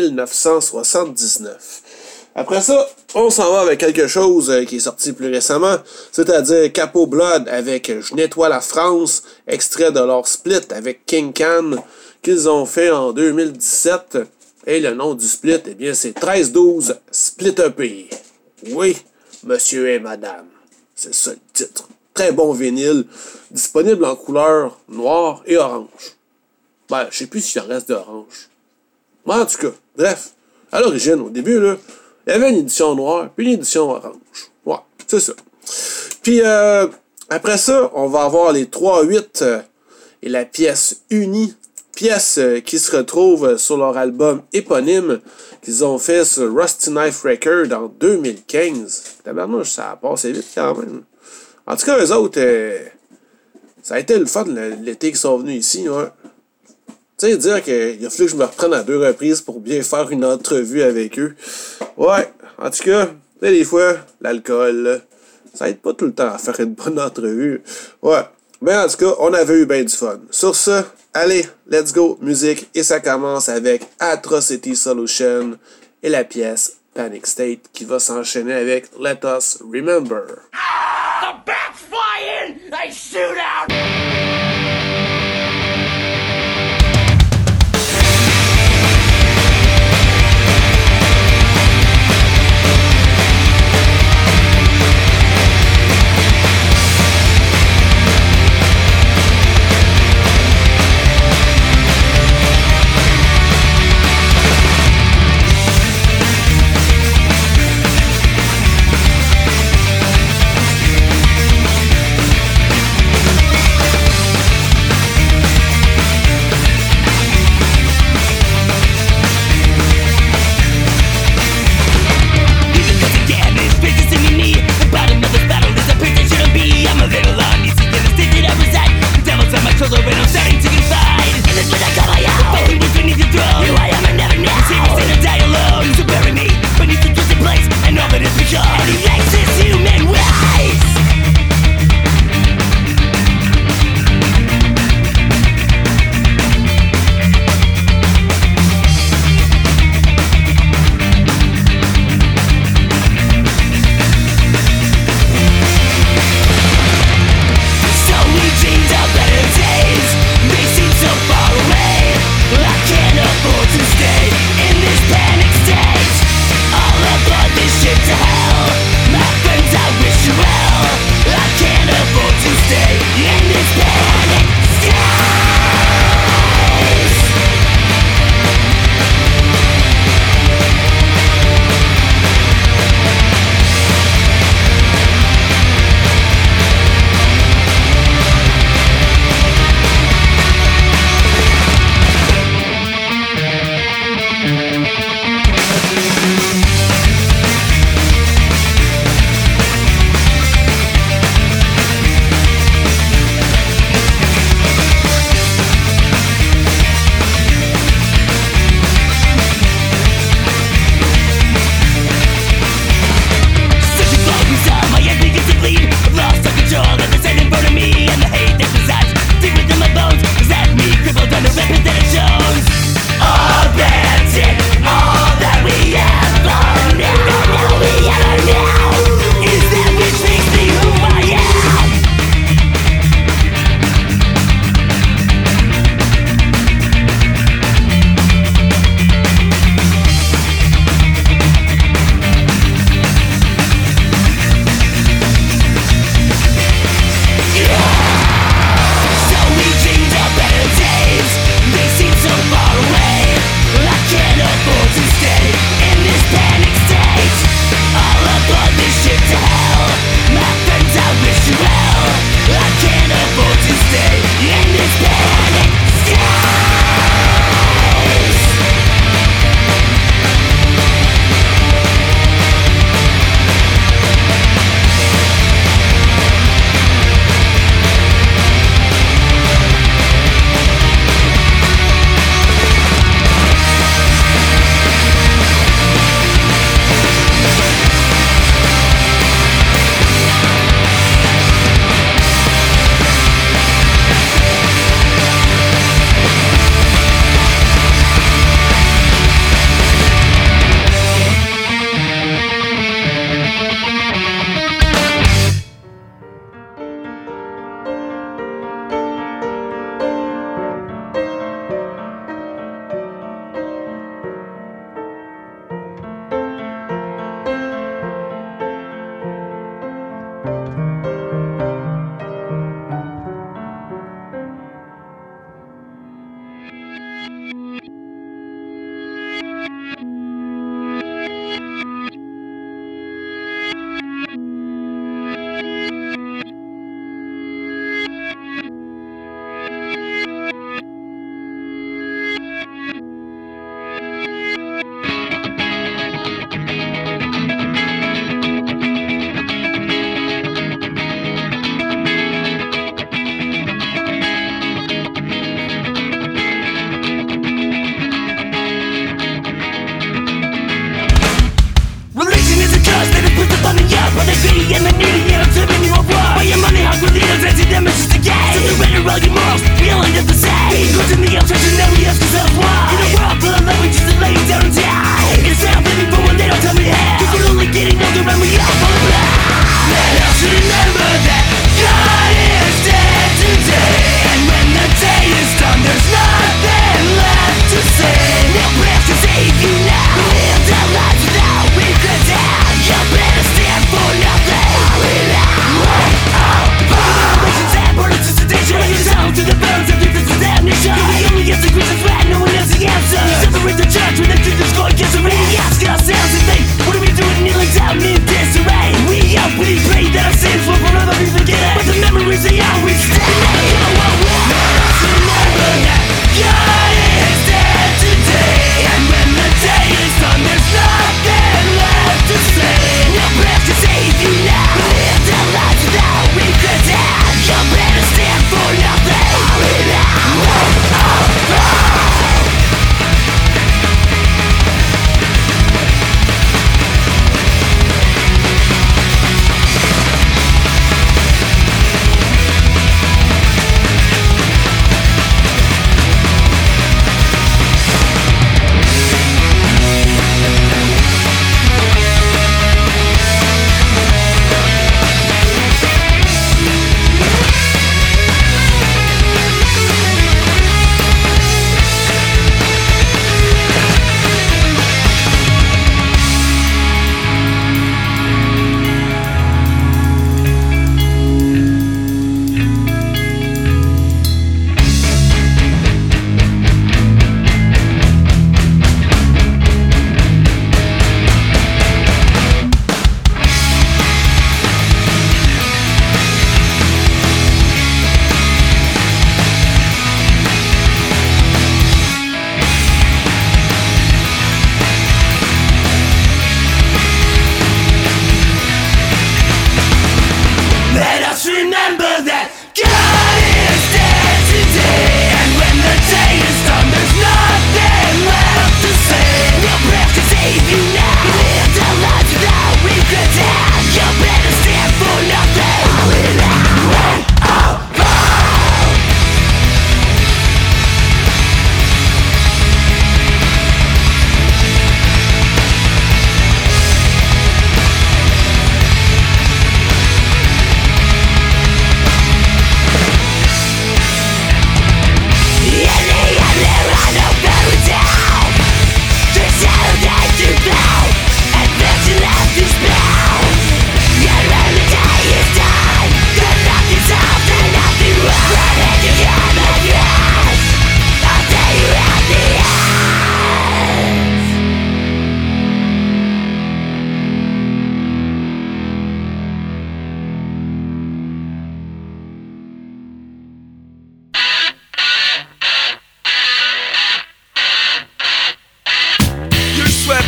1979. Après ça, on s'en va avec quelque chose qui est sorti plus récemment, c'est-à-dire Capo Blood avec Je nettoie la France, extrait de leur split avec King Can qu'ils ont fait en 2017. Et le nom du split, eh bien, c'est 13-12 Split EP. Oui, monsieur et madame, c'est ça le titre. Très bon vinyle, disponible en couleur noire et orange. Ben, je sais plus s'il en reste d'orange. Mais en tout cas, bref, à l'origine, au début, là, il y avait une édition noire, puis une édition orange. Ouais, c'est ça. Puis, après ça, on va avoir les 3-8 et la pièce unie. Pièce qui se retrouve sur leur album éponyme qu'ils ont fait sur Rusty Knife Record en 2015. Tabarnouche, ça a passé vite quand même. En tout cas, eux autres, ça a été le fun l'été qu'ils sont venus ici. Ouais. Tu sais, dire qu'il a fallu que je me reprenne à 2 reprises pour bien faire une entrevue avec eux. Ouais, en tout cas, des fois, l'alcool, ça aide pas tout le temps à faire une bonne entrevue. Ouais, mais en tout cas, on avait eu bien du fun. Sur ce, allez, let's go, musique. Et ça commence avec Atrocity Solution et la pièce Panic State qui va s'enchaîner avec Let Us Remember. The bats fly in, they shoot out.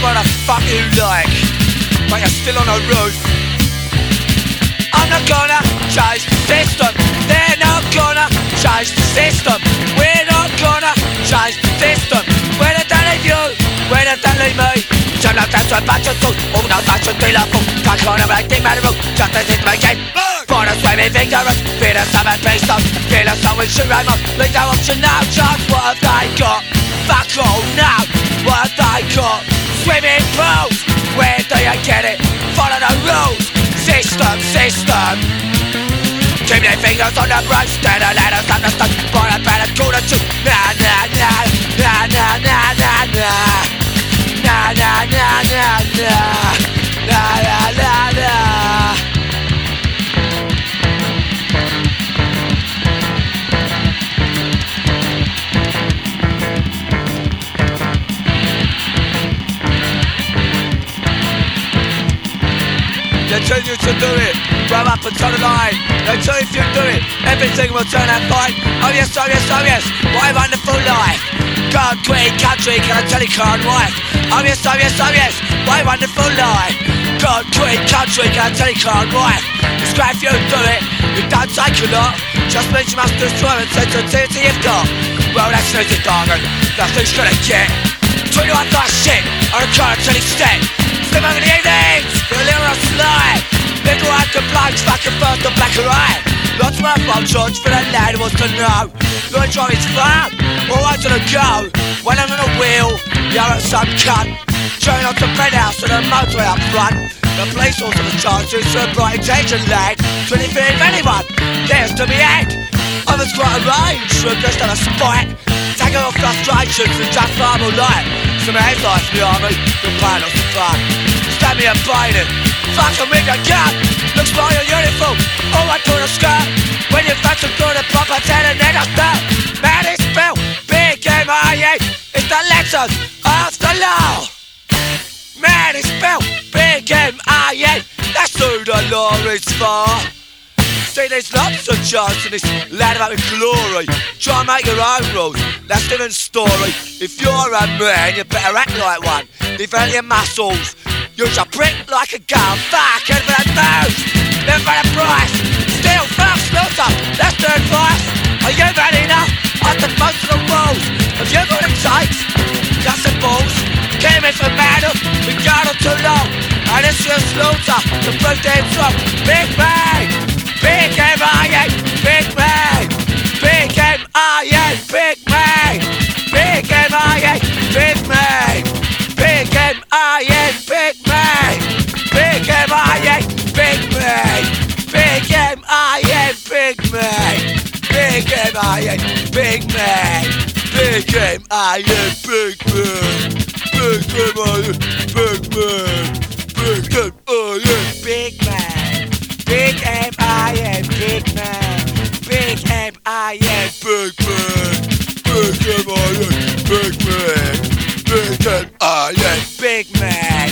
what the fuck you like, but you're still on the roof. I'm not gonna change the system. They're not gonna change the system. We're not gonna change the system. Where did they leave you? Where did they leave me? Turn up that's a bunch of food. All those that should be like food. Can't go on a break, think about it. Just as it's my game. For the swimming vigorous. Feel the summer peace up. Feel the sun with shoot right up. Leave no option now. Just what have they got? Fuck all now. What have they got? Swimming pools. Where do you get it? Follow the rules. System, system. Keep their fingers on the brush. Stand and let us understand. For a better cool to shoot. Nah, nah, nah. Nah, nah, nah, nah, nah. Nah, nah, nah, nah, nah. Nah, nah, nah, nah. Continue to do it, grab up and turn the line. Until if you do it, everything will turn out fine. Oh yes, oh yes, oh yes, what a wonderful life. God, queen, country, can I tell you, can't wife. Oh yes, oh yes, oh yes, what a wonderful life. God, queen, country, can I tell you, can't wife. It's great if you do it, you don't take a lot. Just means you must destroy and sensitivity you've got. Well, that's easy, darling, nothing's gonna get. Treat you like shit, on a current extent. Slip over the evenings, for a little slide. Little white and blokes, fucking first and black and white. Lots of my judge for that lad who wants to know. Your job is fun, always on the go. When I'm on a wheel, you're at some cunt. Turning on the penthouse with a motorway up front. The police also the charge to a bright attention lad. 20 feet of anyone, there's to be had. I was quite a range, so just on a spike. Taking off frustrations and just normal life. Some hands life in the army, the pilots are fun. Stab me and bite it, fucking with a gun. Looks like your uniform, all right to the skirt. When you fuck some good and proper ten and then I start. Man, it's spelled B-K-M-I-E. It's the letters of the law. Man, it's spelled B-K-M-I-E. That's who the law is for. See, there's lots of chance in this land of having glory. Try and make your own rules, that's a different story. If you're a man, you better act like one. Develop your muscles. Use your prick like a gun. Fuck everything that moves. Never for the price. Still, fuck, slaughter. That's the advice. Are you man enough? I the most of the rules. Have you got the takes? Got some balls. Came in for madam. We got on too long. And it's your slaughter. The proof they're wrong. Big bang. Big M-I-A, Big Bang. Big M-I-A, Big Bang. Big M-I-A, Big Bang. Big M-I-A, Big Bang. Big M-I-A, Big Bang. Big M-I-A, Big Bang. Big M-I-A, Big Bang. Big M-I-A, Big Bang. Big M-I-A, Big Bang. Big M-I-A, Big Bang. Big M-I-A, Big Man. Big M-I-A, Big Man. Big M-I-A, Big Man. Big M-I-A, Big Man.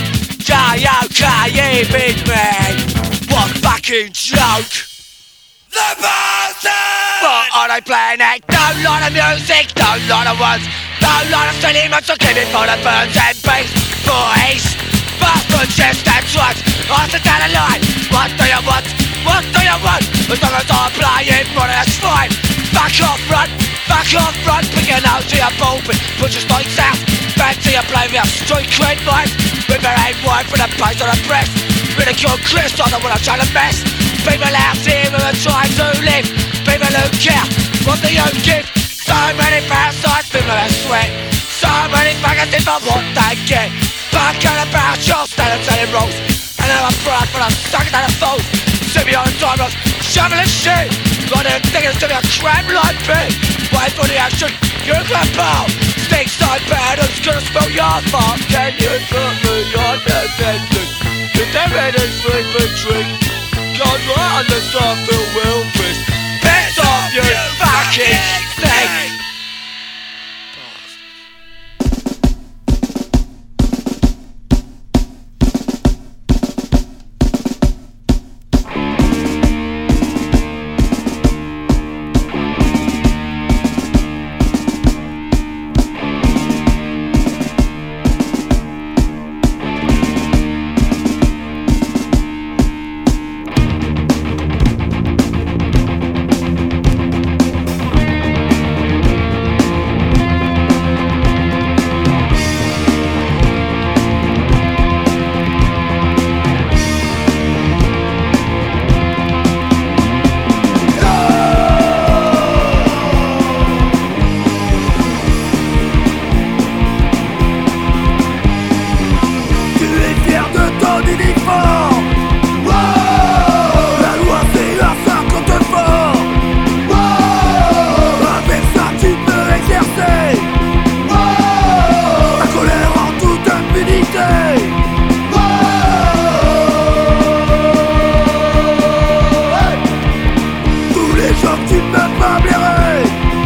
J-O-K-E, Big Man. What fucking joke. The bastard! What are they playing at? Don't like the music, don't like the words. Don't like the cinemas, so keep it for the birds and bees. Boys, bastards, yes, that's right. Answer down the line. What do you want? What do you want? As long as I'm playing money, that's fine. Back off front, pick your nose to your pulpit, put your spikes out. Back to your play with your street cred vibes. With your aim wide for the pace on the press. Ridicule Chris, I don't wanna try to mess. People out here who are trying to live. People who care, what do you give? So many parasites, people that sweat. So many faggots in for what they get. Back on about your standards and rules. And then I'm proud for the suckers and the fools. See me on the time roads, shoveling shit. Running diggers to be a crap like me. Wait for the action, you're gonna bow. Stick side bad, who's gonna spell your fart? Can you put me on the attention? If they're ready for a drink, God right on the top of Will Chris. Piss off, you fucking thing. Tous les gens que tu peux pas blairer,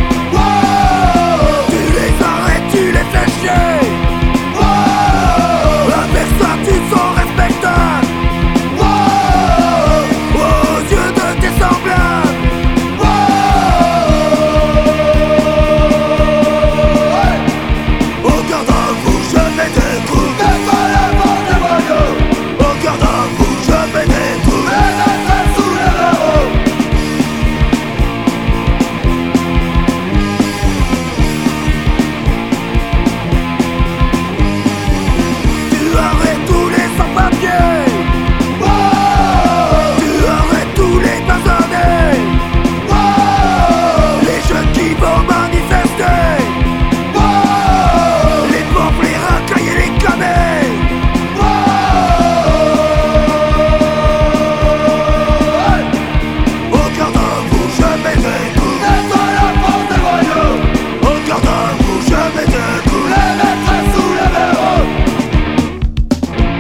tu les arrêtes, tu les fais chier. Avec ça tu te sens respectable aux yeux de tes semblables. Au garde à vous je mets des coups, au garde à vous je mets des coups, sous le verrou. Tu arrêtes tous les sans-papiers, tu arrêtes tous les bazardés, les jeunes qui vont manifester, les pauvres, les racailles et les camés. Au garde à vous je mets des coups, au garde à vous je mets des coups, les mettrai sous le verrou.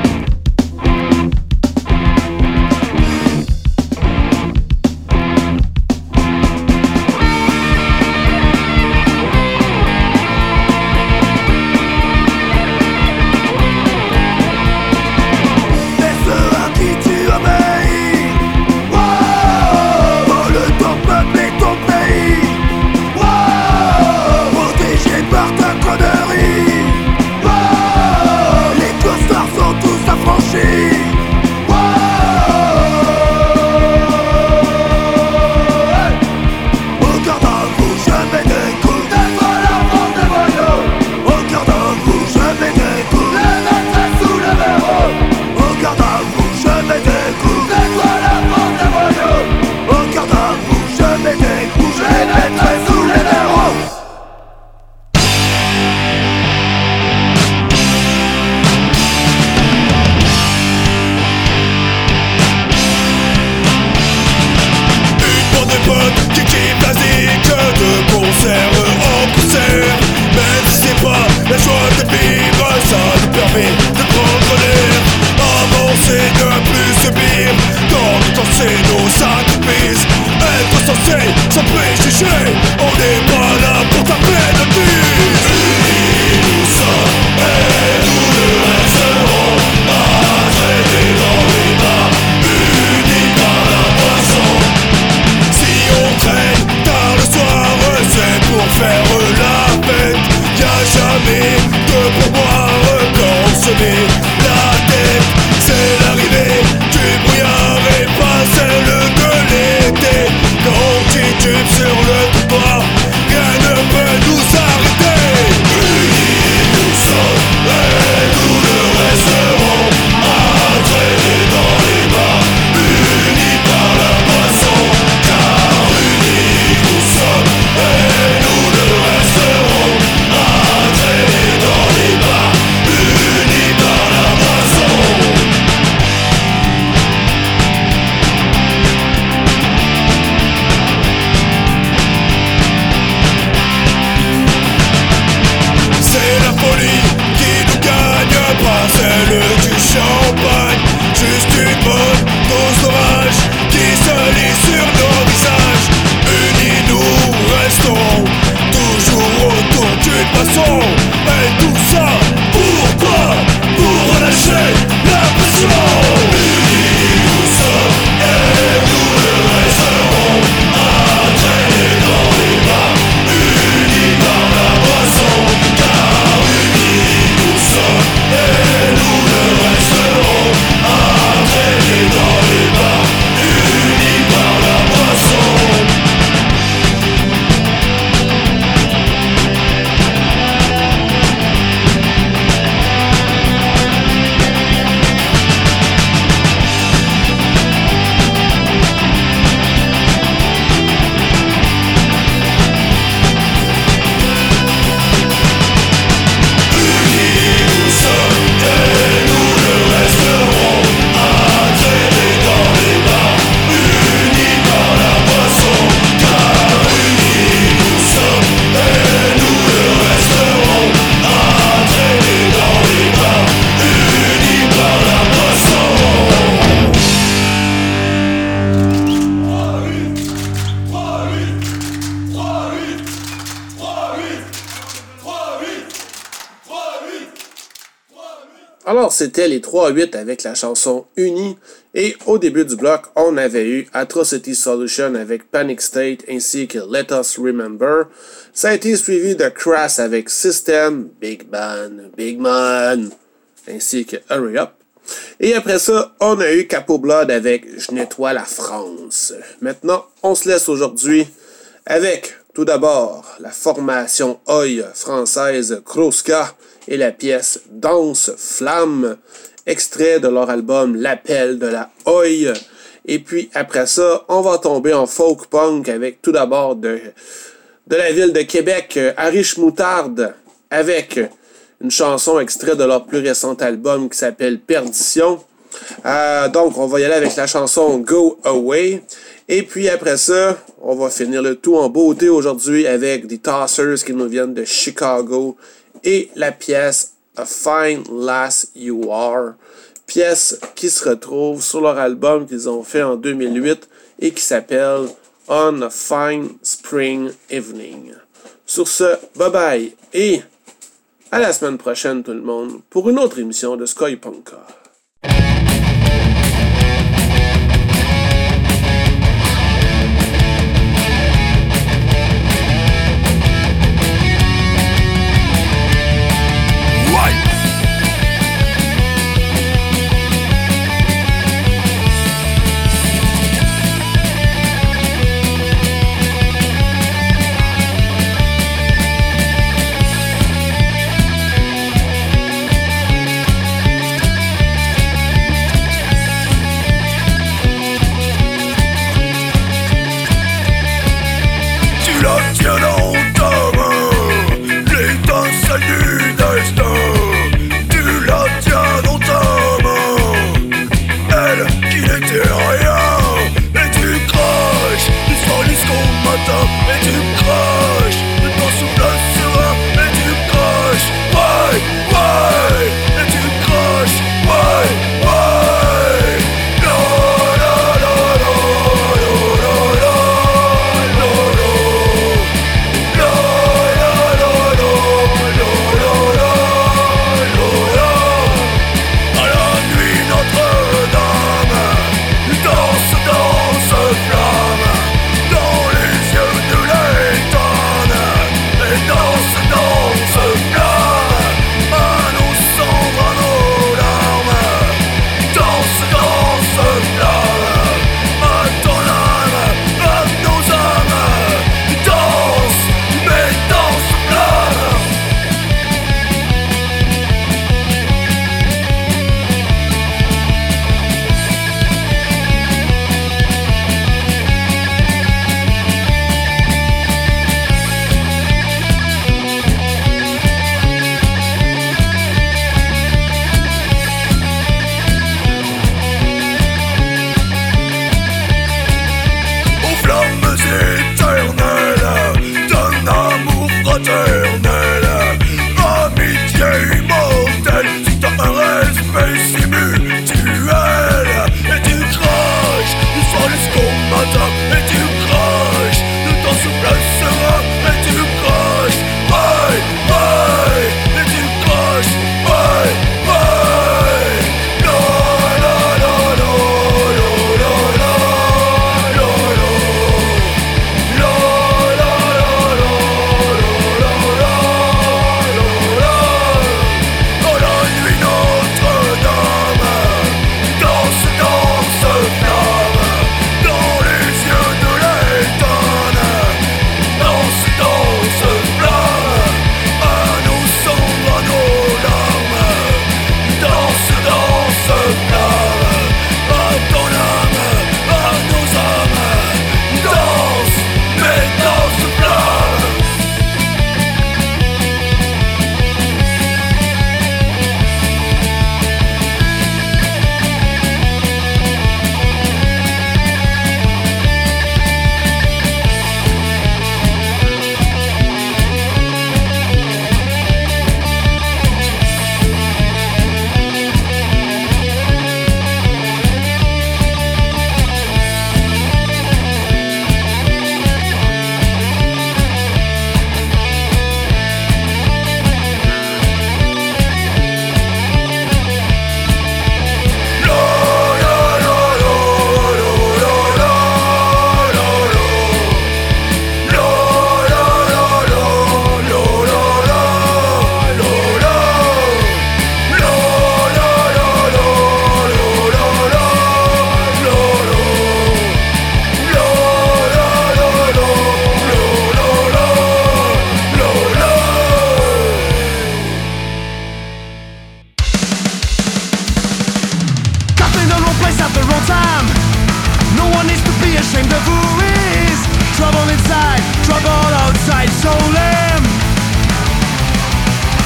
Alors, c'était les 3-8 avec la chanson Unis. Et au début du bloc, on avait eu Atrocity Solution avec Panic State ainsi que Let Us Remember. Ça a été suivi de Crass avec System, Big Man, ainsi que Hurry Up. Et après ça, on a eu Capo Blood avec Je nettoie la France. Maintenant, on se laisse aujourd'hui avec, tout d'abord, la formation Oi française Kroska et la pièce Danse Flamme, extrait de leur album L'appel de la Oi. Et puis après ça, on va tomber en folk punk avec tout d'abord de la ville de Québec, Arish Moutarde, avec une chanson extrait de leur plus récent album qui s'appelle Perdition. Donc on va y aller avec la chanson Go Away. Et puis après ça, on va finir le tout en beauté aujourd'hui avec des Tossers qui nous viennent de Chicago et la pièce A Fine Lass You Are, pièce qui se retrouve sur leur album qu'ils ont fait en 2008 et qui s'appelle On a Fine Spring Evening. Sur ce, bye bye et à la semaine prochaine tout le monde pour une autre émission de Sky Punka.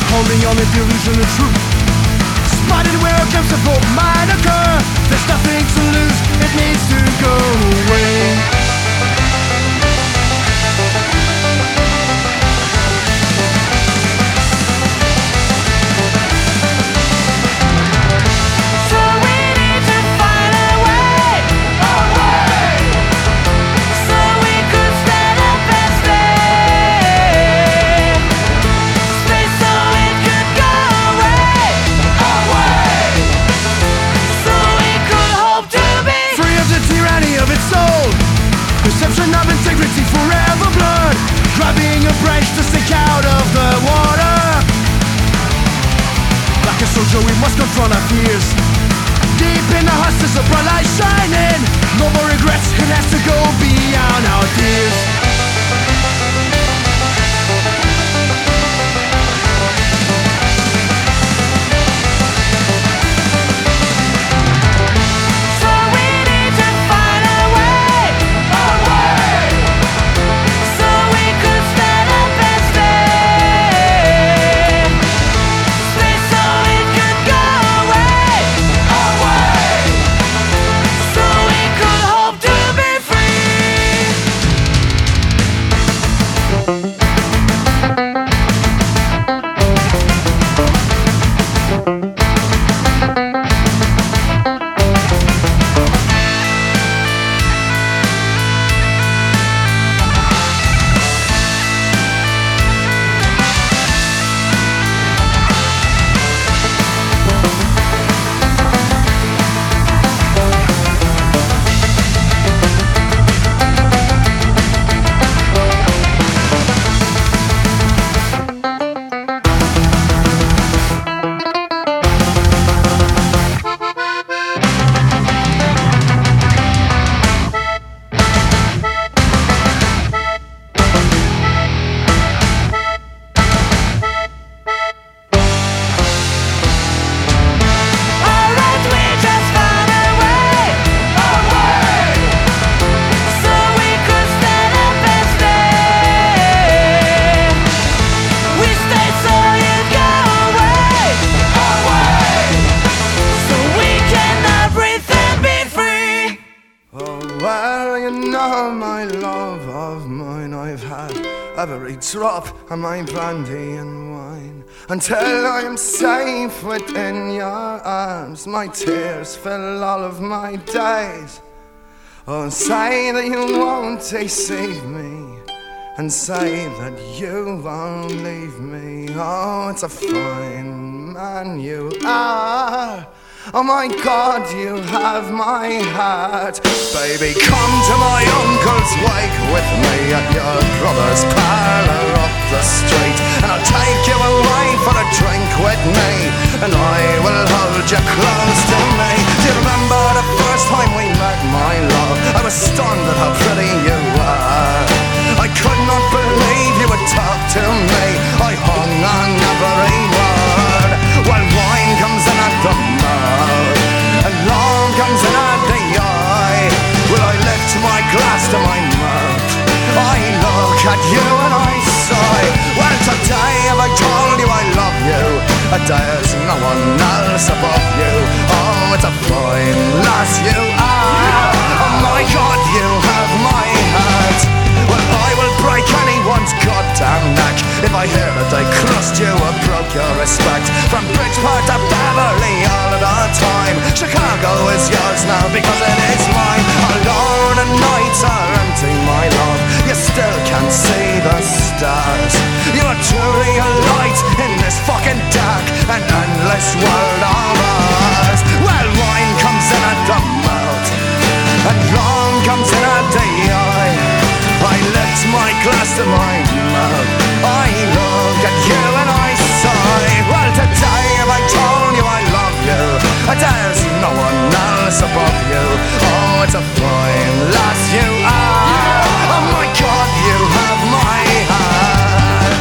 holding on the delusion of truth. Spotted where attempts to vote might occur. There's nothing to lose, it needs to go away. Perception of integrity forever blurred. Grabbing a branch to stick out of the water. Like a soldier we must confront our fears. Deep in the husk there's a bright light shining. No more regrets, it has to go beyond our tears. Drop of my brandy and wine until I am safe within your arms. My tears fill all of my days. Oh, say that you won't deceive me, and say that you won't leave me. Oh, it's a fine man you are. Oh my God, you have my heart. Baby, come to my uncle's wake with me at your brother's parlour up the street, and I'll take you away for a drink with me, and I will hold you close to me. Do you remember the first time we met, my love? I was stunned at how pretty you were. I could not believe you would talk to me. I hung on every word. While wine comes in at the mouth and love comes in at the eye, will I lift my glass to my mouth? I look at you and I sigh. Well, today have I told you I love you. There's no one else above you. Oh, it's a fine lass you are. Oh my God, you have my heart. Well, I will break anyone's goddamn neck if I hear that they crossed you or broke your respect. From Bridgeport to Beverly all of the time, Chicago is yours now because it is mine. Alone and nights are empty, my love. You still can't see the stars. You are truly a light in this fucking dark and endless world of ours. Well, wine comes in at the mouth and long comes in at the eye. I lift my glass to my mouth. I look at you and I sigh. Well, today have I told you I love you. There's no one else above you. Oh, it's a fine lass you are. Oh my God, you have my heart.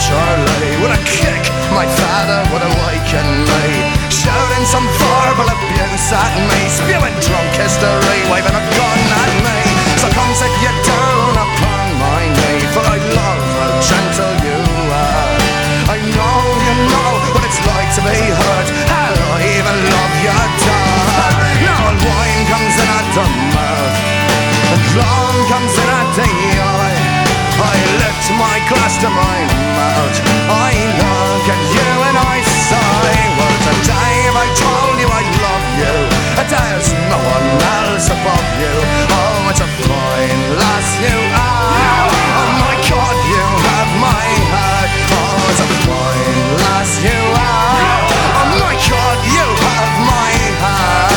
Charlie. With a kick, my father would awaken me, shouting some verbal abuse at me, spewing drunk history, waving a gun at me. So come sit you down upon my knee, for I love how gentle you are. I know you know what it's like to be hurt. Hell, I even love your dog. Now wine comes in at the mouth, and long comes in at the eye. I lift my glass to my mouth, I look at you and I sigh. Well, today I told you I love you, there's no one else above you. Oh, it's a fine lass you are. Oh my God, you have my heart. Oh, it's a fine lass you are. Oh my God, you have my heart.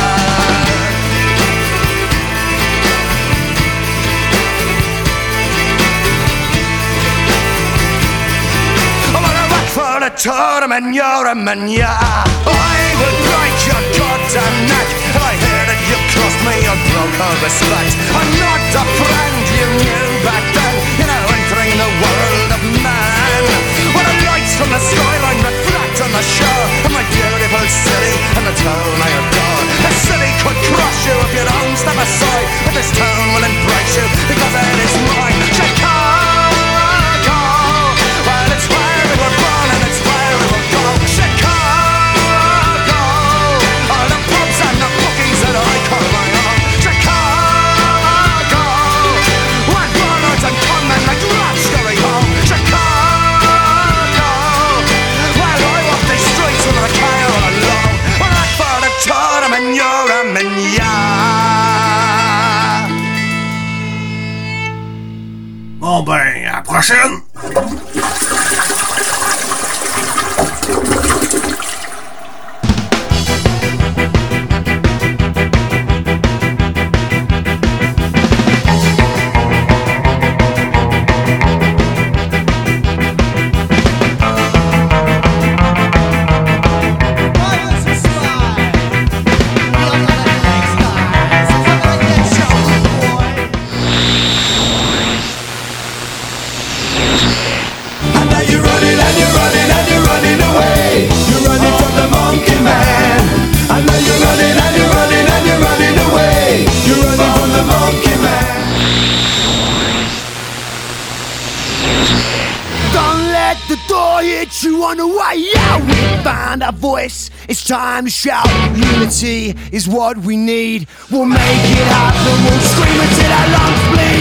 For the tournament, you're a man, yeah. I will break your goddamn neck if I hear that you crossed me or broke her respect. I'm not the friend you knew back then, you know, entering the world of man. When the lights from the skyline reflect on the shore of my beautiful city and the town I adore. The city could crush you if you don't step aside, but this town will embrace you because it is mine. Chicago, well, it's where we were born and it's where we will go. Chicago, all the pubs and the bookies that I call my own. Chicago, when warlords and conmen like rats scurry home. Chicago, well, I walk these streets with a cow alone. Well, that's for the tournament, you're a mignon. Bon ben, à la prochaine! You on the way out, we find our voice. It's time to shout. Unity is what we need. We'll make it happen. We'll scream until our lungs bleed.